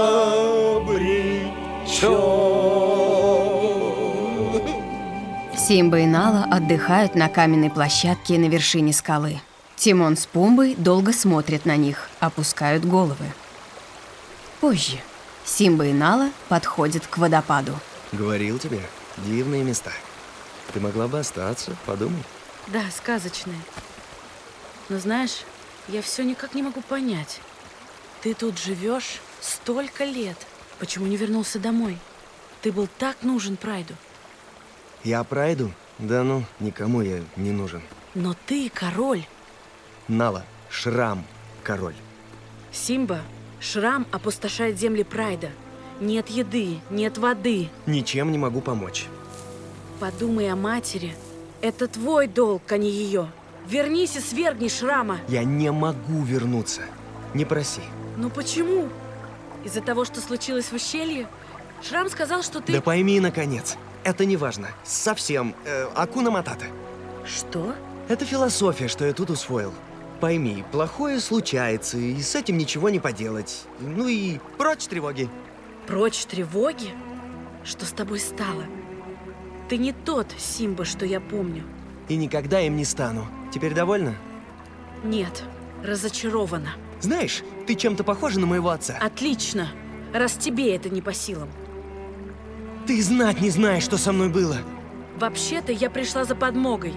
Speaker 11: обречен.
Speaker 1: Симба и Нала отдыхают на каменной площадке на вершине скалы. Тимон с Пумбой долго смотрят на них, опускают головы. Позже Симба и Нала подходят к водопаду.
Speaker 19: Говорил тебе, дивные места. Ты могла бы остаться, подумай.
Speaker 10: Да, сказочные. Но знаешь, я все никак не могу понять. Ты тут живешь столько лет. Почему не вернулся домой? Ты был так нужен Прайду.
Speaker 19: Я Прайду? Да ну, никому я не нужен.
Speaker 10: Но ты король.
Speaker 19: Нала, Шрам, король.
Speaker 10: Симба, Шрам опустошает земли Прайда. Нет еды, нет воды.
Speaker 19: Ничем не могу помочь.
Speaker 10: Подумай о матери. Это твой долг, а не ее. Вернись и свергни Шрама.
Speaker 19: Я не могу вернуться. Не проси.
Speaker 10: Ну почему? Из-за того, что случилось в ущелье? Шрам сказал, что ты...
Speaker 19: Да пойми, наконец. Это не важно. Совсем. Э, Акуна Матата.
Speaker 10: Что?
Speaker 19: Это философия, что я тут усвоил. Пойми, плохое случается, и с этим ничего не поделать. Ну и прочь тревоги.
Speaker 10: Прочь тревоги? Что с тобой стало? Ты не тот Симба, что я помню.
Speaker 19: И никогда им не стану. Теперь довольна?
Speaker 10: Нет, разочарована.
Speaker 19: Знаешь, ты чем-то похожа на моего отца.
Speaker 10: Отлично, раз тебе это не по силам.
Speaker 19: Ты знать не знаешь, что со мной было.
Speaker 10: Вообще-то я пришла за подмогой.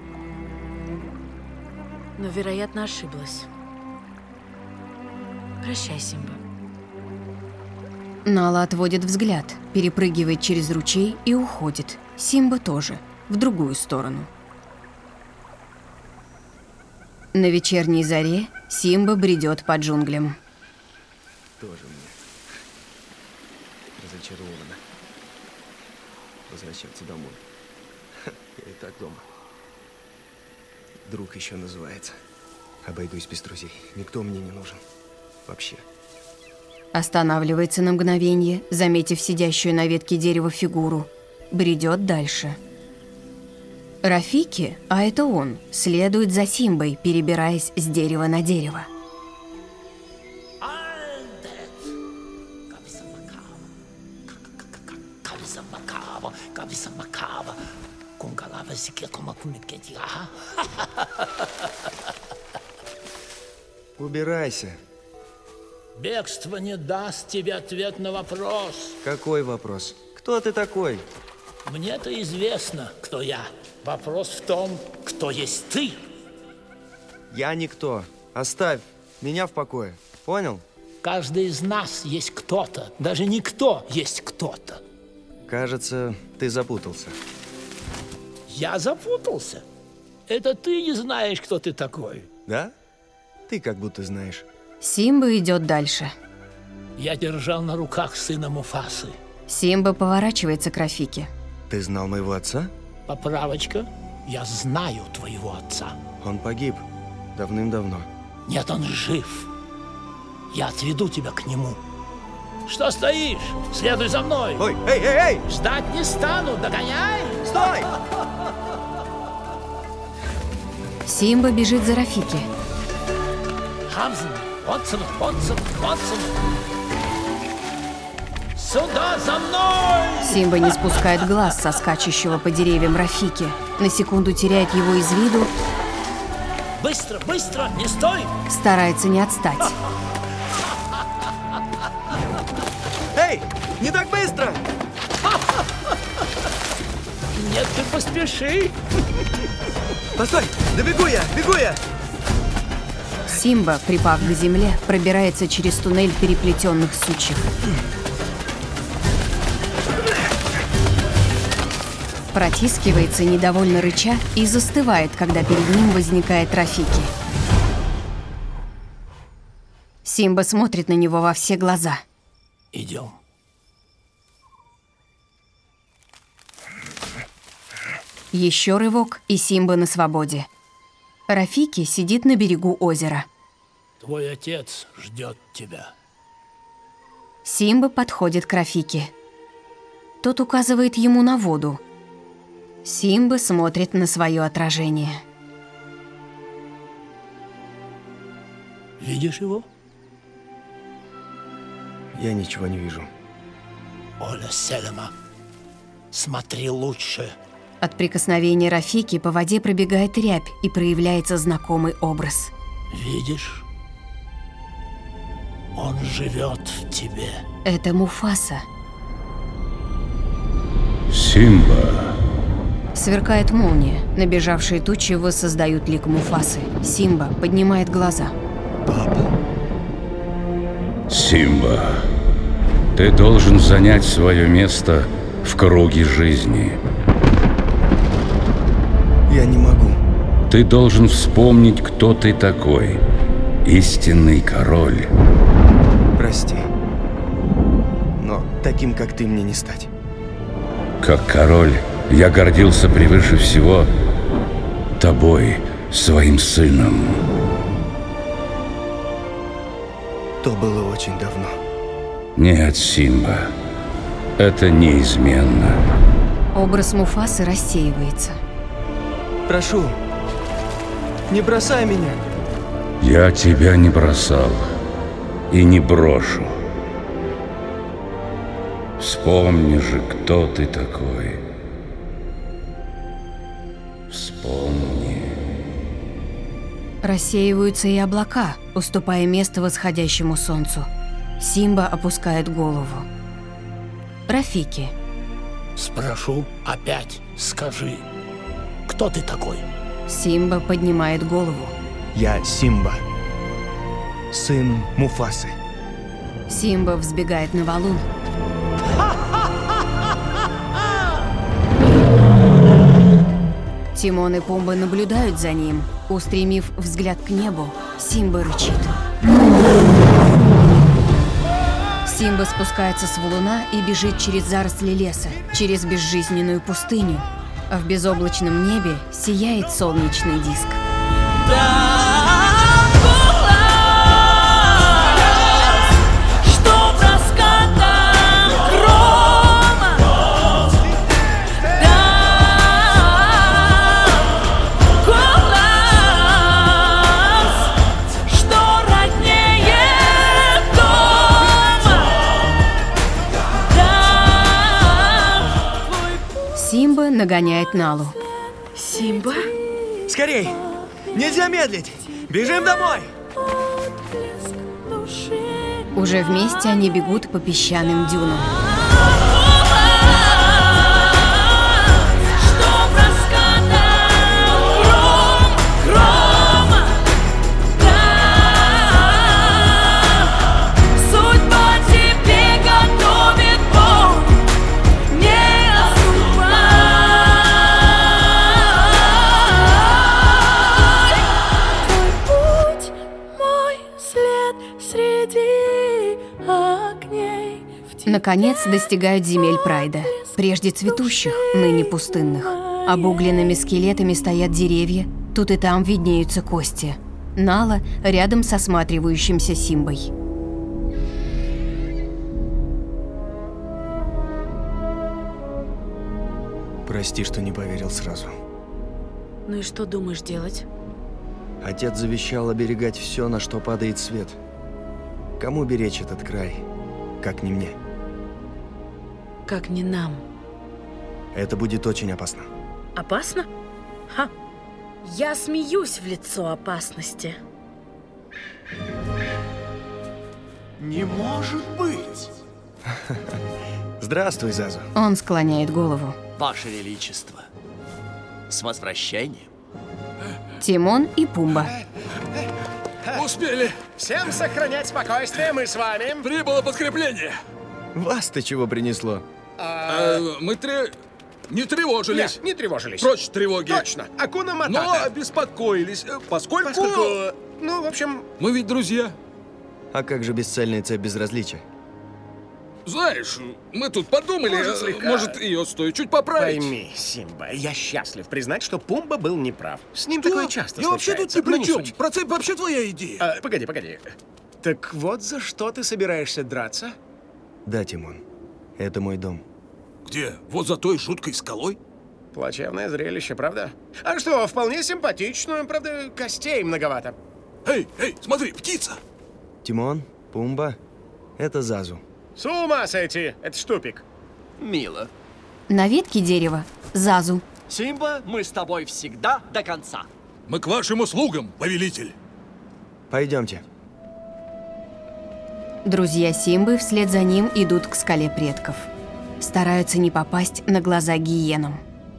Speaker 10: Но, вероятно, ошиблась. Прощай, Симба.
Speaker 1: Нала отводит взгляд, перепрыгивает через ручей и уходит. Симба тоже, в другую сторону. На вечерней заре Симба бредет по джунглям.
Speaker 19: Тоже мне разочарована. Возвращаться домой. Я и так дома. Друг еще называется. Обойдусь без друзей. Никто мне не нужен. Вообще.
Speaker 1: Останавливается на мгновение, заметив сидящую на ветке дерева фигуру. Бредет дальше. Рафики, а это он, следует за Симбой, перебираясь с дерева на дерево.
Speaker 19: Убирайся.
Speaker 20: Бегство не даст тебе ответ на вопрос.
Speaker 19: Какой вопрос? Кто ты такой?
Speaker 20: Мне-то известно, кто я. Вопрос в том, кто есть ты.
Speaker 19: Я никто. Оставь меня в покое. Понял?
Speaker 20: Каждый из нас есть кто-то. Даже никто есть кто-то.
Speaker 19: Кажется, ты запутался.
Speaker 20: Я запутался? Это ты не знаешь, кто ты такой.
Speaker 19: Да? Ты как будто знаешь.
Speaker 1: Симба идет дальше.
Speaker 20: Я держал на руках сына Муфасы.
Speaker 1: Симба поворачивается к Рафике.
Speaker 19: Ты знал моего отца?
Speaker 20: Поправочка. Я знаю твоего отца.
Speaker 19: Он погиб давным-давно.
Speaker 20: Нет, он жив. Я отведу тебя к нему. Что стоишь? Следуй за мной.
Speaker 19: Ой, эй, эй, эй!
Speaker 20: Ждать не стану, догоняй!
Speaker 19: Стой!
Speaker 1: Симба бежит за Рафики.
Speaker 20: Хамзен, Вотсон, Вотсон, Вотсон. Сюда, за мной!
Speaker 1: Симба не спускает глаз со скачущего по деревьям Рафики. На секунду теряет его из виду.
Speaker 20: Быстро, быстро, не стой!
Speaker 1: Старается не отстать.
Speaker 19: Эй, не так быстро!
Speaker 20: Нет, ты поспеши.
Speaker 19: Постой, да бегу я, бегу я!
Speaker 1: Симба, припав к земле, пробирается через туннель переплетенных сучьев. Протискивается, недовольно рыча, и застывает, когда перед ним возникает Рафики. Симба смотрит на него во все глаза.
Speaker 20: Идем.
Speaker 1: Еще рывок, и Симба на свободе. Рафики сидит на берегу озера.
Speaker 20: Твой отец ждет тебя.
Speaker 1: Симба подходит к Рафике. Тот указывает ему на воду. Симба смотрит на свое отражение.
Speaker 20: Видишь его?
Speaker 19: Я ничего не вижу.
Speaker 20: Оля Селема, смотри лучше.
Speaker 1: От прикосновения Рафики по воде пробегает рябь и проявляется знакомый образ.
Speaker 20: Видишь? Он живет в тебе.
Speaker 1: Это Муфаса.
Speaker 5: Симба.
Speaker 1: Сверкает молния. Набежавшие тучи воссоздают лик Муфасы. Симба поднимает глаза.
Speaker 19: Папа.
Speaker 5: Симба, ты должен занять свое место в круге жизни.
Speaker 19: Я не могу.
Speaker 5: Ты должен вспомнить, кто ты такой. Истинный король.
Speaker 19: Прости. Но таким, как ты, мне не стать.
Speaker 5: Как король, я гордился превыше всего тобой, своим сыном.
Speaker 19: То было очень давно.
Speaker 5: Нет, Симба, это неизменно.
Speaker 1: Образ Муфасы рассеивается.
Speaker 19: Прошу, не бросай меня.
Speaker 5: Я тебя не бросал и не брошу. Вспомни же, кто ты такой. Вспомни.
Speaker 1: Рассеиваются и облака, уступая место восходящему солнцу. Симба опускает голову. Рафики.
Speaker 20: Спрошу опять, скажи, кто ты такой?
Speaker 1: Симба поднимает голову.
Speaker 19: Я Симба, сын Муфасы.
Speaker 1: Симба взбегает на валун. Тимон и Пумба наблюдают за ним. Устремив взгляд к небу, Симба рычит. Симба спускается с валуна и бежит через заросли леса, через безжизненную пустыню. А в безоблачном небе сияет солнечный диск. Симба нагоняет Налу.
Speaker 10: Симба?
Speaker 19: Скорей! Нельзя медлить! Бежим домой!
Speaker 1: Уже вместе они бегут по песчаным дюнам. наконец, достигают земель Прайда. Прежде цветущих, ныне пустынных. Обугленными скелетами стоят деревья, тут и там виднеются кости. Нала рядом с осматривающимся Симбой.
Speaker 19: Прости, что не поверил сразу.
Speaker 10: Ну и что думаешь делать?
Speaker 19: Отец завещал оберегать все, на что падает свет. Кому беречь этот край, как не мне?
Speaker 10: Как не нам.
Speaker 19: Это будет очень опасно.
Speaker 10: Опасно? Ха! Я смеюсь в лицо опасности.
Speaker 15: Не может быть!
Speaker 19: Здравствуй, Зазу.
Speaker 1: Он склоняет голову.
Speaker 4: Ваше Величество, с возвращением.
Speaker 1: Тимон и Пумба.
Speaker 11: Успели.
Speaker 12: Всем сохранять спокойствие, мы с вами.
Speaker 11: Прибыло подкрепление.
Speaker 19: Вас-то чего принесло?
Speaker 11: А, мы тре... не тревожились.
Speaker 12: Нет, не тревожились.
Speaker 11: Прочь тревоги.
Speaker 12: Точно. Акуна Матата.
Speaker 11: Но обеспокоились, поскольку...
Speaker 12: Поскольку... Ну, в общем...
Speaker 11: Мы ведь друзья.
Speaker 19: А как же бесцельная цепь безразличия?
Speaker 11: Знаешь, мы тут подумали,
Speaker 12: Может, слегка.
Speaker 11: может, ее стоит чуть поправить.
Speaker 12: Пойми, Симба, я счастлив признать, что Пумба был неправ. С ним
Speaker 11: Да,
Speaker 12: такое часто
Speaker 11: я вообще тут
Speaker 12: случается,
Speaker 11: ни при
Speaker 12: но
Speaker 11: чем.
Speaker 12: суть.
Speaker 11: Про цепь вообще твоя идея.
Speaker 12: А, погоди, погоди. Так вот за что ты собираешься драться?
Speaker 19: Да, Тимон. Это мой дом.
Speaker 11: Где? Вот за той жуткой скалой?
Speaker 12: Плачевное зрелище, правда? А что, вполне симпатичную, правда, костей многовато.
Speaker 11: Эй, эй, смотри, птица!
Speaker 19: Тимон, Пумба, это Зазу.
Speaker 12: С ума сойти, это ж тупик.
Speaker 4: Мило.
Speaker 1: На ветке дерева Зазу.
Speaker 4: Симба, мы с тобой всегда до конца.
Speaker 11: Мы к вашим услугам, повелитель.
Speaker 19: Пойдемте.
Speaker 1: Друзья Симбы вслед за ним идут к скале предков. Стараются не попасть на глаза гиенам.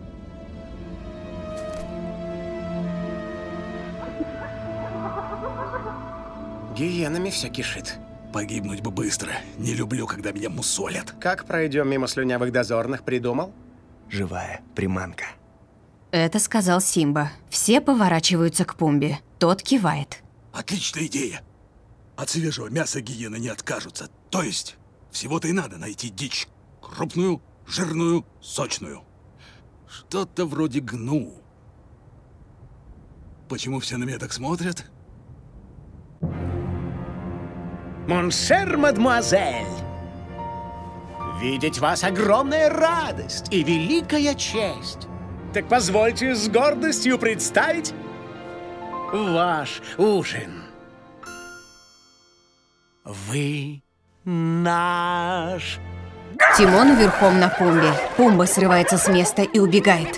Speaker 12: Гиенами все кишит.
Speaker 11: Погибнуть бы быстро. Не люблю, когда меня мусолят.
Speaker 12: Как пройдем мимо слюнявых дозорных, придумал?
Speaker 19: Живая приманка.
Speaker 1: Это сказал Симба. Все поворачиваются к Пумбе. Тот кивает.
Speaker 11: Отличная идея. От свежего мяса гиены не откажутся. То есть, всего-то и надо найти дичь. Крупную, жирную, сочную. Что-то вроде гну. Почему все на меня так смотрят?
Speaker 12: Моншер, мадемуазель, видеть вас огромная радость и великая честь. Так позвольте с гордостью представить ваш ужин. Вы наш...
Speaker 1: Тимон верхом на Пумбе. Пумба срывается с места и убегает.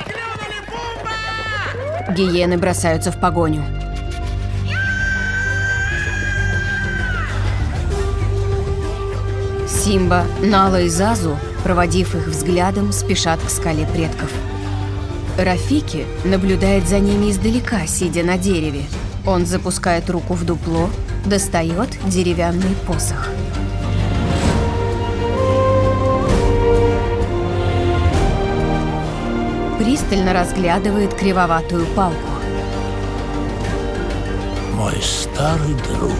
Speaker 1: Гиены бросаются в погоню. Симба, Нала и Зазу, проводив их взглядом, спешат к скале предков. Рафики наблюдает за ними издалека, сидя на дереве. Он запускает руку в дупло, достает деревянный посох. Пристально разглядывает кривоватую палку.
Speaker 20: Мой старый друг.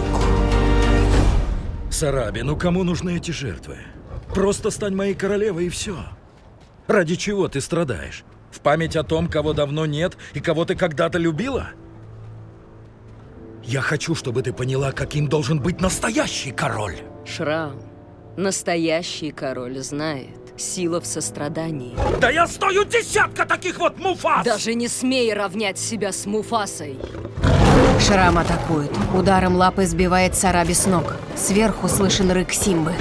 Speaker 3: Сараби, ну кому нужны эти жертвы? Просто стань моей королевой и все. Ради чего ты страдаешь? В память о том, кого давно нет и кого ты когда-то любила? Я хочу, чтобы ты поняла, каким должен быть настоящий король.
Speaker 7: Шрам, настоящий король знает, сила в сострадании.
Speaker 3: Да я стою десятка таких вот Муфас!
Speaker 7: Даже не смей равнять себя с Муфасой.
Speaker 1: Шрам атакует. Ударом лапы сбивает Сараби с ног. Сверху слышен рык Симбы.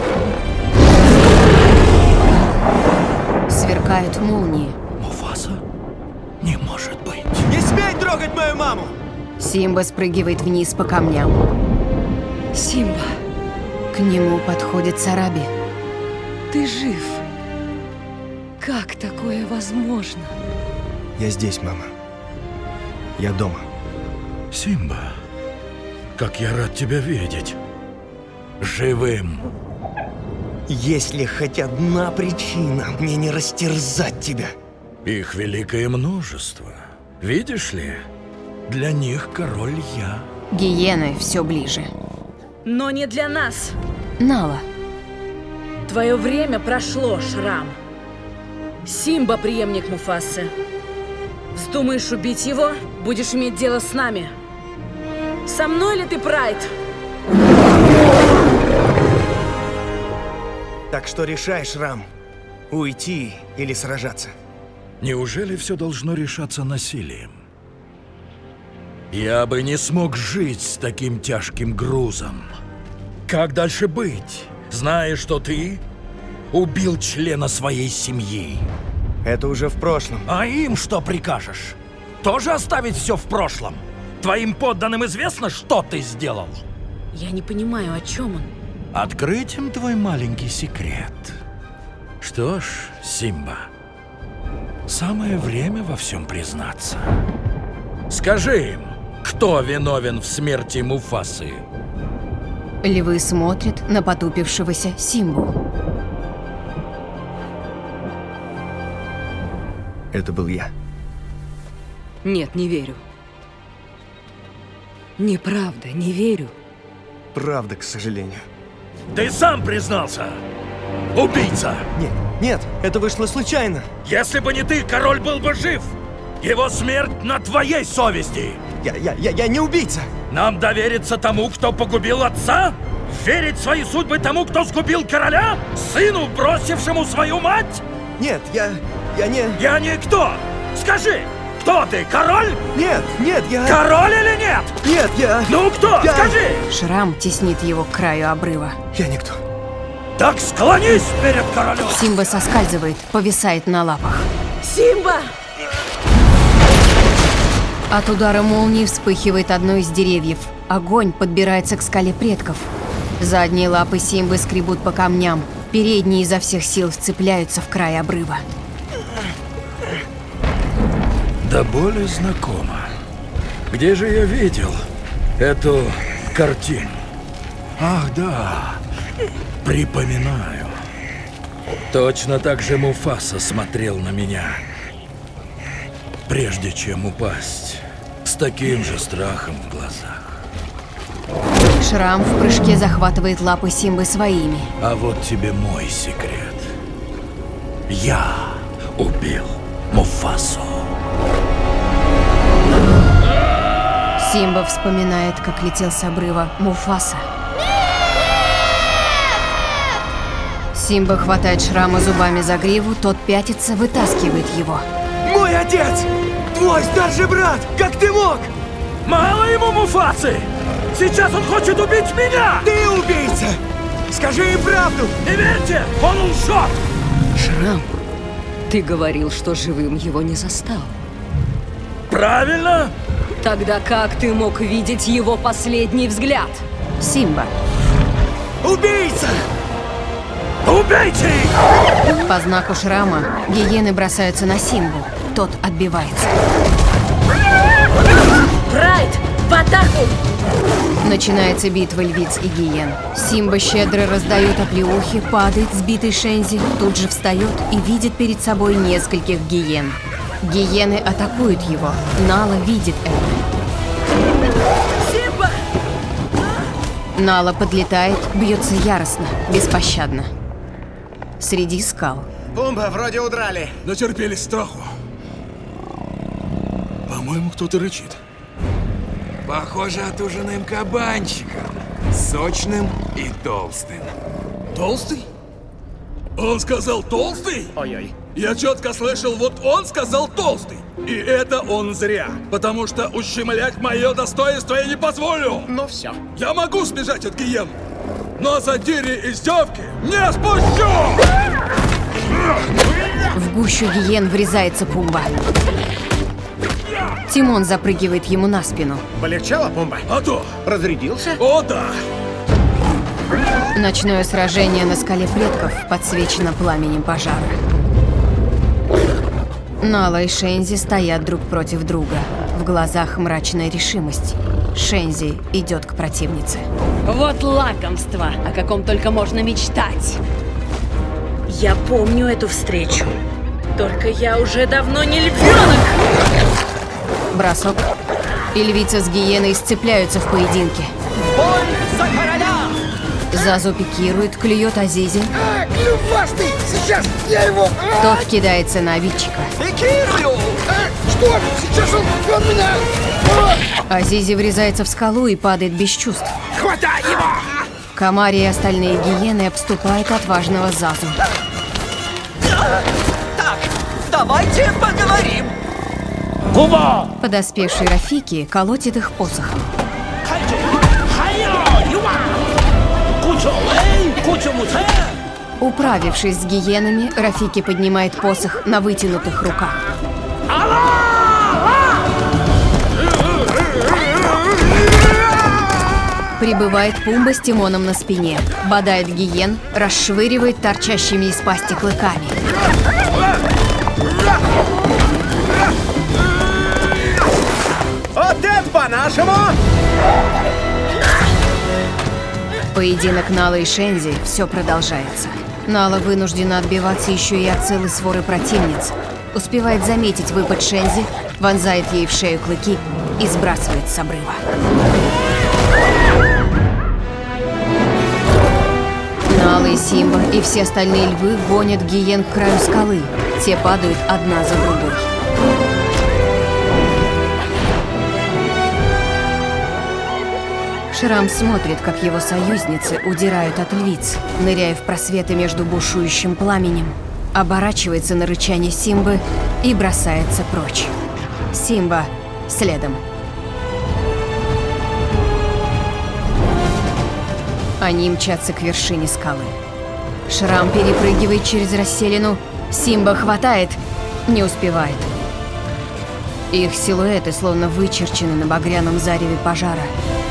Speaker 1: Сверкают молнии.
Speaker 3: Муфаса? Не может быть.
Speaker 15: Не смей трогать мою маму!
Speaker 1: Симба спрыгивает вниз по камням.
Speaker 7: Симба.
Speaker 1: К нему подходит Сараби.
Speaker 7: Ты жив. Как такое возможно?
Speaker 19: Я здесь, мама. Я дома.
Speaker 3: Симба, как я рад тебя видеть. Живым.
Speaker 19: Есть ли хоть одна причина мне не растерзать тебя?
Speaker 3: Их великое множество. Видишь ли, для них король я.
Speaker 1: Гиены все ближе.
Speaker 10: Но не для нас.
Speaker 1: Нала.
Speaker 10: Твое время прошло, Шрам. Симба — преемник Муфасы. Вздумаешь убить его, будешь иметь дело с нами. Со мной ли ты, Прайд?
Speaker 19: Так что решай, Шрам. Уйти или сражаться?
Speaker 3: Неужели все должно решаться насилием? Я бы не смог жить с таким тяжким грузом. Как дальше быть, зная, что ты убил члена своей семьи?
Speaker 19: Это уже в прошлом.
Speaker 3: А им что прикажешь? Тоже оставить все в прошлом? Твоим подданным известно, что ты сделал?
Speaker 10: Я не понимаю, о чем он.
Speaker 3: Открыть им твой маленький секрет. Что ж, Симба, самое время во всем признаться. Скажи им, кто виновен в смерти Муфасы?
Speaker 1: Львы смотрят на потупившегося Симбу.
Speaker 19: Это был я.
Speaker 7: Нет, не верю. Неправда, не верю.
Speaker 19: Правда, к сожалению.
Speaker 3: Ты сам признался! Убийца!
Speaker 19: Нет, нет, это вышло случайно.
Speaker 3: Если бы не ты, король был бы жив! Его смерть на твоей совести!
Speaker 19: Я, я, я, я не убийца!
Speaker 3: Нам довериться тому, кто погубил отца? Верить свои судьбы тому, кто сгубил короля? Сыну, бросившему свою мать?
Speaker 19: Нет, я... я не...
Speaker 3: Я не кто? Скажи, кто ты, король?
Speaker 19: Нет, нет, я...
Speaker 3: Король или нет?
Speaker 19: Нет, я...
Speaker 3: Ну кто?
Speaker 19: Я...
Speaker 3: Скажи!
Speaker 1: Шрам теснит его к краю обрыва.
Speaker 19: Я никто.
Speaker 3: Так склонись перед королем!
Speaker 1: Симба соскальзывает, повисает на лапах.
Speaker 10: Симба!
Speaker 1: От удара молнии вспыхивает одно из деревьев. Огонь подбирается к скале предков. Задние лапы Симбы скребут по камням. Передние изо всех сил вцепляются в край обрыва.
Speaker 3: Да более знакомо. Где же я видел эту картину? Ах, да. Припоминаю. Точно так же Муфаса смотрел на меня, прежде чем упасть, с таким же страхом в глазах.
Speaker 1: Шрам в прыжке захватывает лапы Симбы своими.
Speaker 3: А вот тебе мой секрет. Я убил Муфасу.
Speaker 1: Симба вспоминает, как летел с обрыва Муфаса. Симба хватает Шрама зубами за гриву, тот пятится, вытаскивает его.
Speaker 19: Мой отец! Твой старший брат! Как ты мог?
Speaker 3: Мало ему Муфасы! Сейчас он хочет убить меня!
Speaker 19: Ты убийца! Скажи им правду!
Speaker 3: Не верьте! Он лжет!
Speaker 7: Шрам, ты говорил, что живым его не застал.
Speaker 3: Правильно?
Speaker 7: Тогда как ты мог видеть его последний взгляд?
Speaker 1: Симба.
Speaker 19: Убийца!
Speaker 3: Убейте их!
Speaker 1: По знаку Шрама гиены бросаются на Симбу. Тот отбивается.
Speaker 10: Прайд, в атаку!
Speaker 1: Начинается битва львиц и гиен. Симба щедро раздает оплеухи, падает сбитый Шензи, тут же встает и видит перед собой нескольких гиен. Гиены атакуют его. Нала видит это.
Speaker 10: Симба!
Speaker 1: Нала подлетает, бьется яростно, беспощадно. Среди скал.
Speaker 12: Пумба, вроде удрали.
Speaker 11: Натерпелись страху. По-моему, кто-то рычит.
Speaker 21: Похоже, отужинаем кабанчиком. Сочным и толстым.
Speaker 11: Толстый? Он сказал толстый?
Speaker 12: Ой-ой.
Speaker 11: Я четко слышал, вот он сказал толстый. И это он зря, потому что ущемлять мое достоинство я не позволю.
Speaker 12: Ну все.
Speaker 11: Я могу сбежать от гиен, но задири и издевки не спущу!
Speaker 1: В гущу гиен врезается Пумба. Тимон запрыгивает ему на спину.
Speaker 12: Полегчало, Пумба?
Speaker 11: А то!
Speaker 12: Разрядился?
Speaker 11: О, да!
Speaker 1: Ночное сражение на скале предков подсвечено пламенем пожара. Нала и Шензи стоят друг против друга. В глазах мрачная решимость. Шензи идет к противнице.
Speaker 10: Вот лакомство, о каком только можно мечтать. Я помню эту встречу. Только я уже давно не львенок.
Speaker 1: Бросок. И львица с гиеной сцепляются в поединке.
Speaker 12: Бой за короля!
Speaker 1: Зазу пикирует, клюет Азизи.
Speaker 9: А, клювастый! Сейчас я его... А!
Speaker 1: Тот кидается на обидчика.
Speaker 9: Пикирую! А, что? Сейчас он, он меня... А!
Speaker 1: Азизи врезается в скалу и падает без чувств.
Speaker 15: Хватай его!
Speaker 1: Камари и остальные гиены обступают отважного Зазу.
Speaker 4: Так, давайте поговорим.
Speaker 20: Губа!
Speaker 1: Подоспевший Рафики колотит их посохом. Управившись с гиенами, Рафики поднимает посох на вытянутых руках. Прибывает Пумба с Тимоном на спине, бодает гиен, расшвыривает торчащими из пасти клыками.
Speaker 12: Вот это по-нашему!
Speaker 1: Поединок Нала и Шензи все продолжается. Нала вынуждена отбиваться еще и от целой своры противниц. Успевает заметить выпад Шензи, вонзает ей в шею клыки и сбрасывает с обрыва. Нала и Симба и все остальные львы гонят гиен к краю скалы. Те падают одна за другой. Шрам смотрит, как его союзницы удирают от львиц, ныряя в просветы между бушующим пламенем, оборачивается на рычание Симбы и бросается прочь. Симба следом. Они мчатся к вершине скалы. Шрам перепрыгивает через расселину, Симба хватает, не успевает. Их силуэты словно вычерчены на багряном зареве пожара.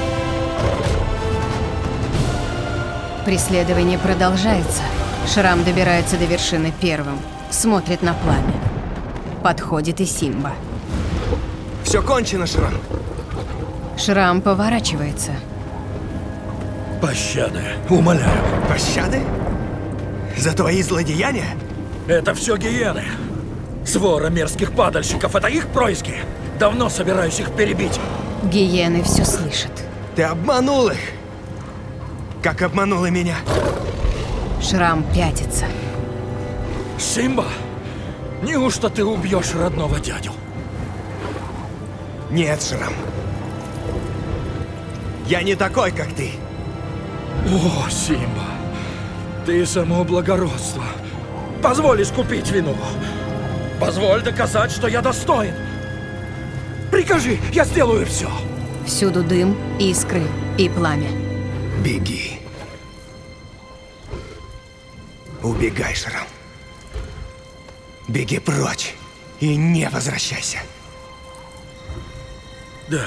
Speaker 1: Преследование продолжается. Шрам добирается до вершины первым, смотрит на пламя. Подходит и Симба.
Speaker 19: Все кончено, Шрам.
Speaker 1: Шрам поворачивается.
Speaker 3: Пощады, умоляю.
Speaker 19: Пощады? За твои злодеяния?
Speaker 3: Это все гиены. Свора мерзких падальщиков, это их происки. Давно собираюсь их перебить.
Speaker 1: Гиены все слышат.
Speaker 19: Ты обманул их. Как обманула меня.
Speaker 1: Шрам пятится.
Speaker 3: Симба, неужто ты убьешь родного дядю?
Speaker 19: Нет, Шрам. Я не такой, как ты.
Speaker 3: О, Симба, ты само благородство. Позволь искупить вину. Позволь доказать, что я достоин. Прикажи, я сделаю все.
Speaker 1: Всюду дым, искры и пламя.
Speaker 19: Беги. Убегай, Шрам. Беги прочь и не возвращайся.
Speaker 3: Да.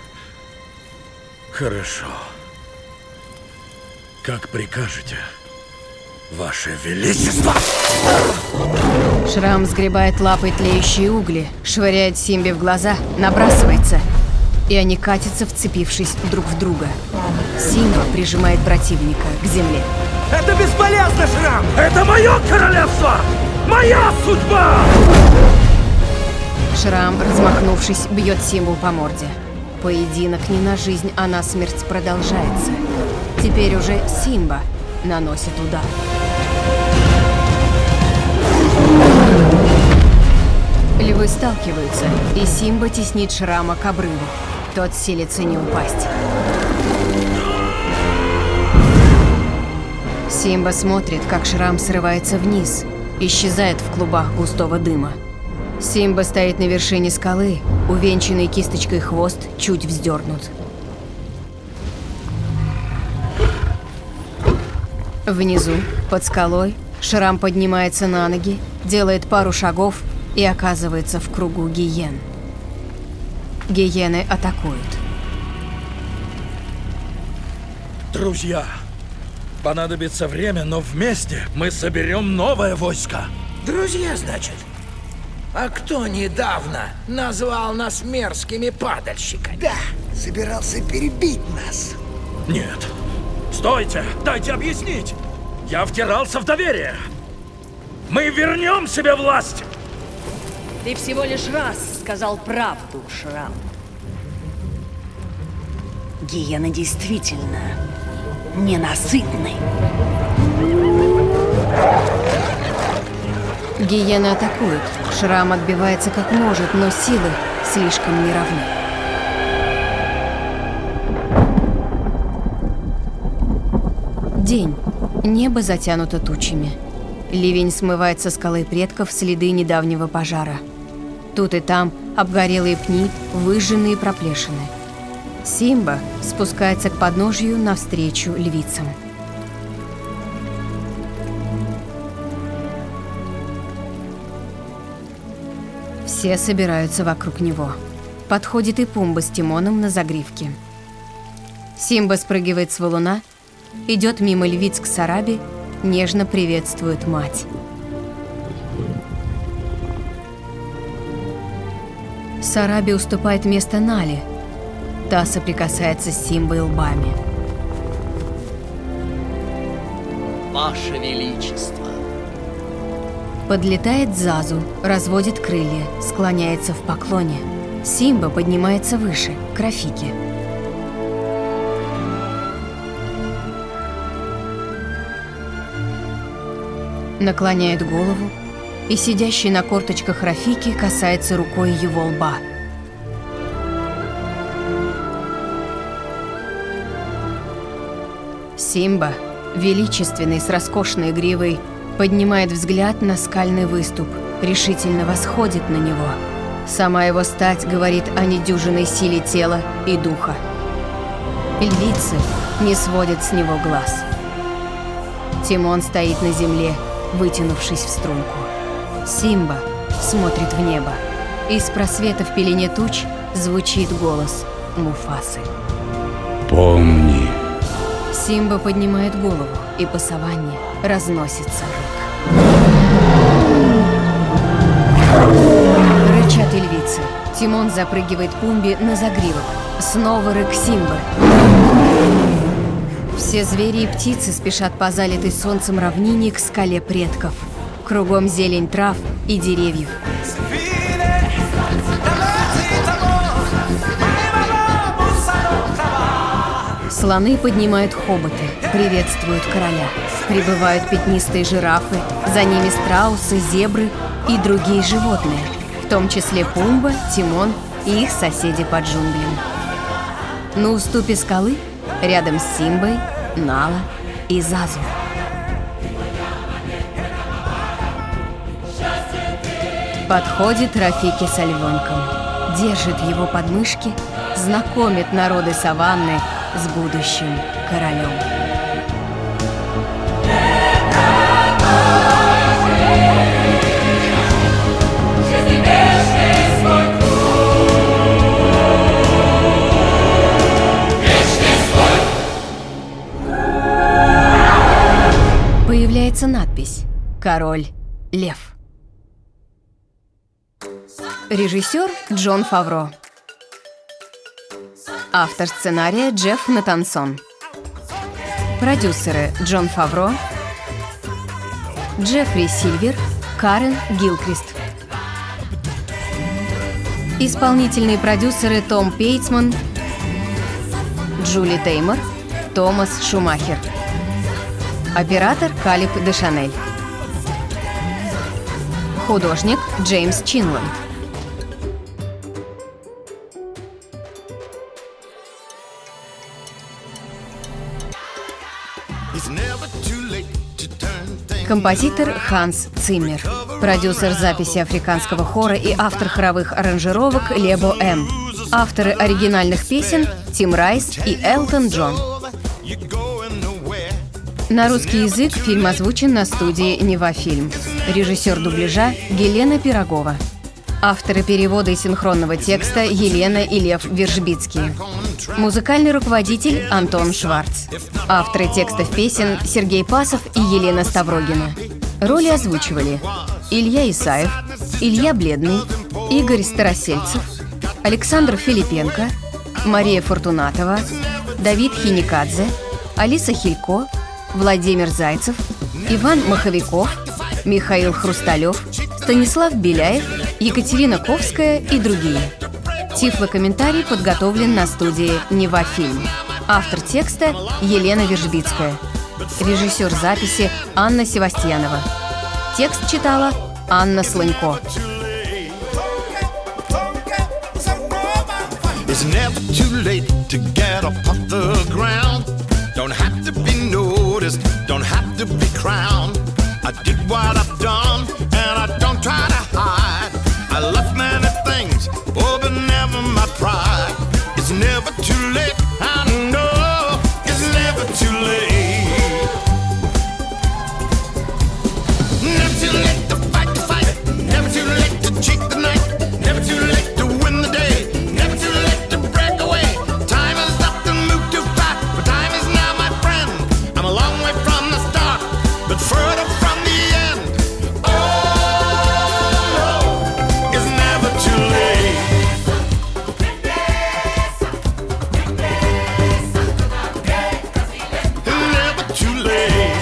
Speaker 3: Хорошо. Как прикажете, Ваше Величество!
Speaker 1: Шрам сгребает лапой тлеющие угли, швыряет Симбе в глаза, набрасывается. И они катятся, вцепившись друг в друга. Симба прижимает противника к земле.
Speaker 15: Это бесполезно, Шрам!
Speaker 3: Это мое королевство! Моя судьба!
Speaker 1: Шрам, размахнувшись, бьет Симбу по морде. Поединок не на жизнь, а на смерть продолжается. Теперь уже Симба наносит удар. Львы сталкиваются, и Симба теснит Шрама к обрыву. Тот силится не упасть. Симба смотрит, как Шрам срывается вниз, исчезает в клубах густого дыма. Симба стоит на вершине скалы, увенчанный кисточкой хвост чуть вздернут. Внизу, под скалой, Шрам поднимается на ноги, делает пару шагов и оказывается в кругу гиен. Гиены атакуют.
Speaker 3: Друзья, понадобится время, но вместе мы соберем новое войско.
Speaker 15: Друзья, значит? А кто недавно назвал нас мерзкими падальщиками?
Speaker 9: Да, собирался перебить нас.
Speaker 3: Нет. Стойте, дайте объяснить. Я втирался в доверие. Мы вернем себе власть.
Speaker 7: Ты всего лишь раз сказал правду, Шрам. Гиены действительно
Speaker 14: ненасытный.
Speaker 1: Гиены атакуют. Шрам отбивается как может, но силы слишком неравны. День. Небо затянуто тучами. Ливень смывает со скалы предков следы недавнего пожара. Тут и там обгорелые пни, выжженные проплешины. Симба спускается к подножью навстречу львицам. Все собираются вокруг него. Подходит и Пумба с Тимоном на загривке. Симба спрыгивает с валуна, идет мимо львиц к Сарабе, нежно приветствует мать. Сараби уступает место Нале. Та соприкасается с Симбой лбами.
Speaker 4: Ваше Величество.
Speaker 1: Подлетает Зазу, разводит крылья, склоняется в поклоне. Симба поднимается выше, к Рафике. Наклоняет голову, и сидящий на корточках Рафики касается рукой его лба. Симба, величественный с роскошной гривой, поднимает взгляд на скальный выступ, решительно восходит на него. Сама его стать говорит о недюжинной силе тела и духа. Львицы не сводят с него глаз. Тимон стоит на земле, вытянувшись в струнку. Симба смотрит в небо. Из просвета в пелене туч звучит голос Муфасы.
Speaker 5: Помни.
Speaker 1: Симба поднимает голову, и по саванне разносится рык. Рычат и львицы. Тимон запрыгивает Пумбе на загривок. Снова рык Симбы. Все звери и птицы спешат по залитой солнцем равнине к скале предков. Кругом зелень трав и деревьев. Слоны поднимают хоботы, приветствуют короля. Прибывают пятнистые жирафы, за ними страусы, зебры и другие животные, в том числе Пумба, Тимон и их соседи по джунглям. На уступе скалы, рядом с Симбой, Нала и Зазу. Подходит Рафики с львенком, держит его под мышки, знакомит народы саванны с будущим королем. Появляется надпись «Король Лев». Режиссер Джон Фавро. Автор сценария Джефф Натансон. Продюсеры Джон Фавро, Джеффри Сильвер, Карен Гилкрист. Исполнительные продюсеры Том Пейтсман, Джули Теймор, Томас Шумахер. Оператор Калиб Дешанель. Художник Джеймс Чинланд. Композитор Ханс Циммер. Продюсер записи африканского хора и автор хоровых аранжировок Лебо М. Авторы оригинальных песен Тим Райс и Элтон Джон. На русский язык фильм озвучен на студии Нева Фильм. Режиссер дубляжа Елена Пирогова. Авторы перевода и синхронного текста Елена и Лев Вержбицкие. Музыкальный руководитель Антон Шварц. Авторы текстов песен Сергей Пасов и Елена Ставрогина. Роли озвучивали Илья Исаев, Илья Бледный, Игорь Старосельцев, Александр Филипенко, Мария Фортунатова, Давид Хиникадзе, Алиса Хилько, Владимир Зайцев, Иван Маховиков, Михаил Хрусталев, Станислав Беляев, Екатерина Ковская и другие. Тифлокомментарий подготовлен на студии Нева Фильм. Автор текста Елена Вержбицкая. Режиссер записи Анна Севастьянова. Текст читала Анна Слонько.
Speaker 2: It's never too late to get up off the ground. Don't have to be noticed, don't have to be crowned. I did what I've done, and I don't try to hide. I left many things, oh, but never my pride. It's never too late, I know it's never too late. Never too late to fight the fight, never too late to cheat the night, never too late to win the day, never too late to break away. Time has stopped and moved too fast, but time is now my friend. I'm a long way from the start, but further from the end. Oh, no, it's never too late. Never too late.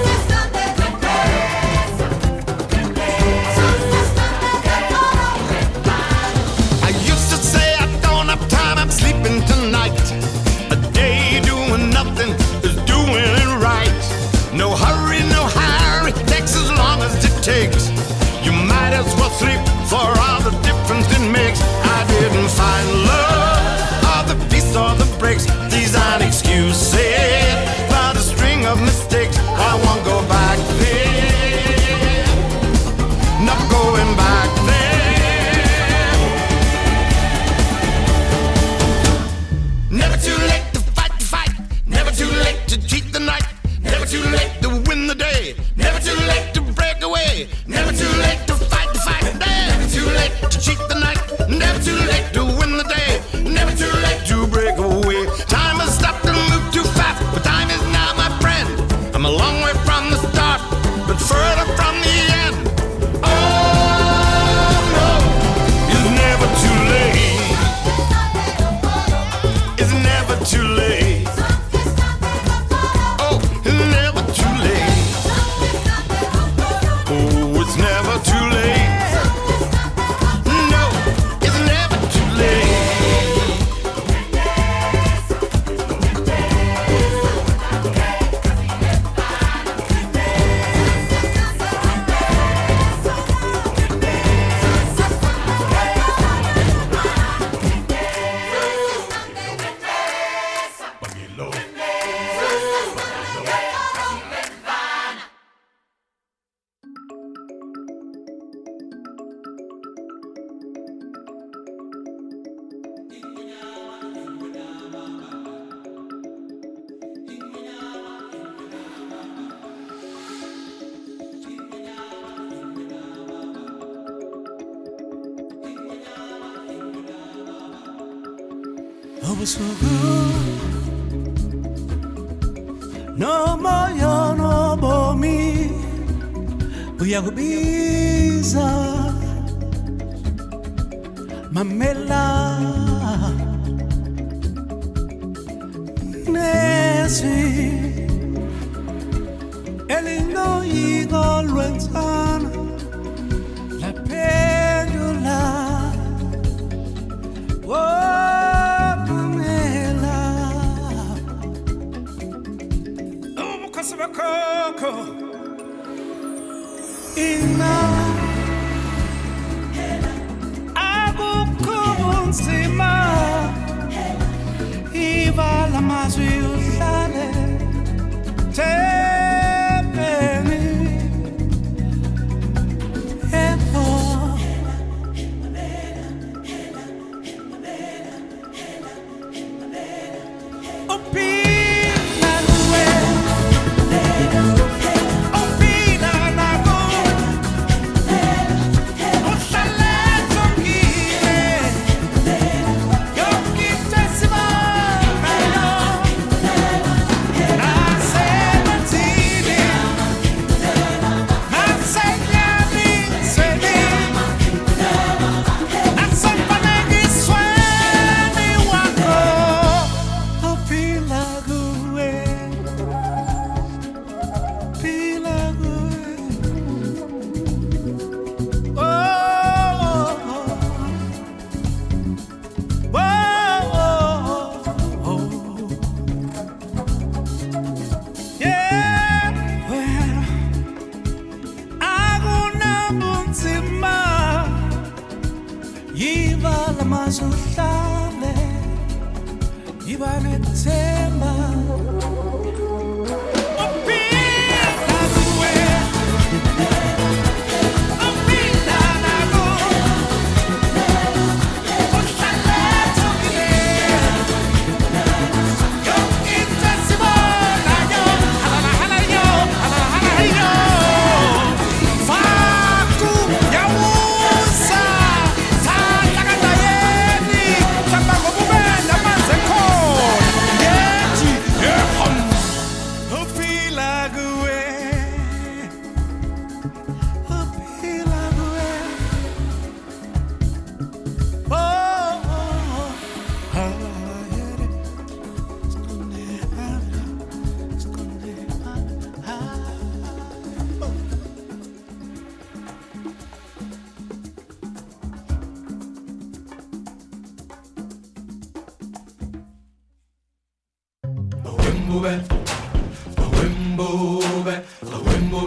Speaker 2: I used to say I don't have time, I'm sleeping tonight. A day doing nothing is doing it right. No hurry, no hurry, takes as long as it takes. You might as well sleep for all the difference it makes. I didn't find love, or the peace, or the breaks. These aren't excuses, but a string of mistakes. I won't go back there, not going back there. Never too late to fight the fight, never too late to cheat the night, never too late to win the day, never too late to break away, never too late to fight the fight, never too late to cheat the night, never too late to win the day, never too late to break away. Time has stopped and moved too fast, but time is now my friend. I'm a long way from the start, but further from the end. Oh no, it's never too late. It's never too late. Oh, it's never too late. Oh, it's never too late. No, it's never too late.
Speaker 22: No moyo no bomi uyakubiza mamela nesi elino yigo lwenzana la pendula oh mamela umukhosi bakho ina akukhona wazi uhlale iba nethemba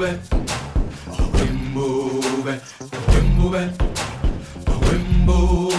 Speaker 22: Wimbo,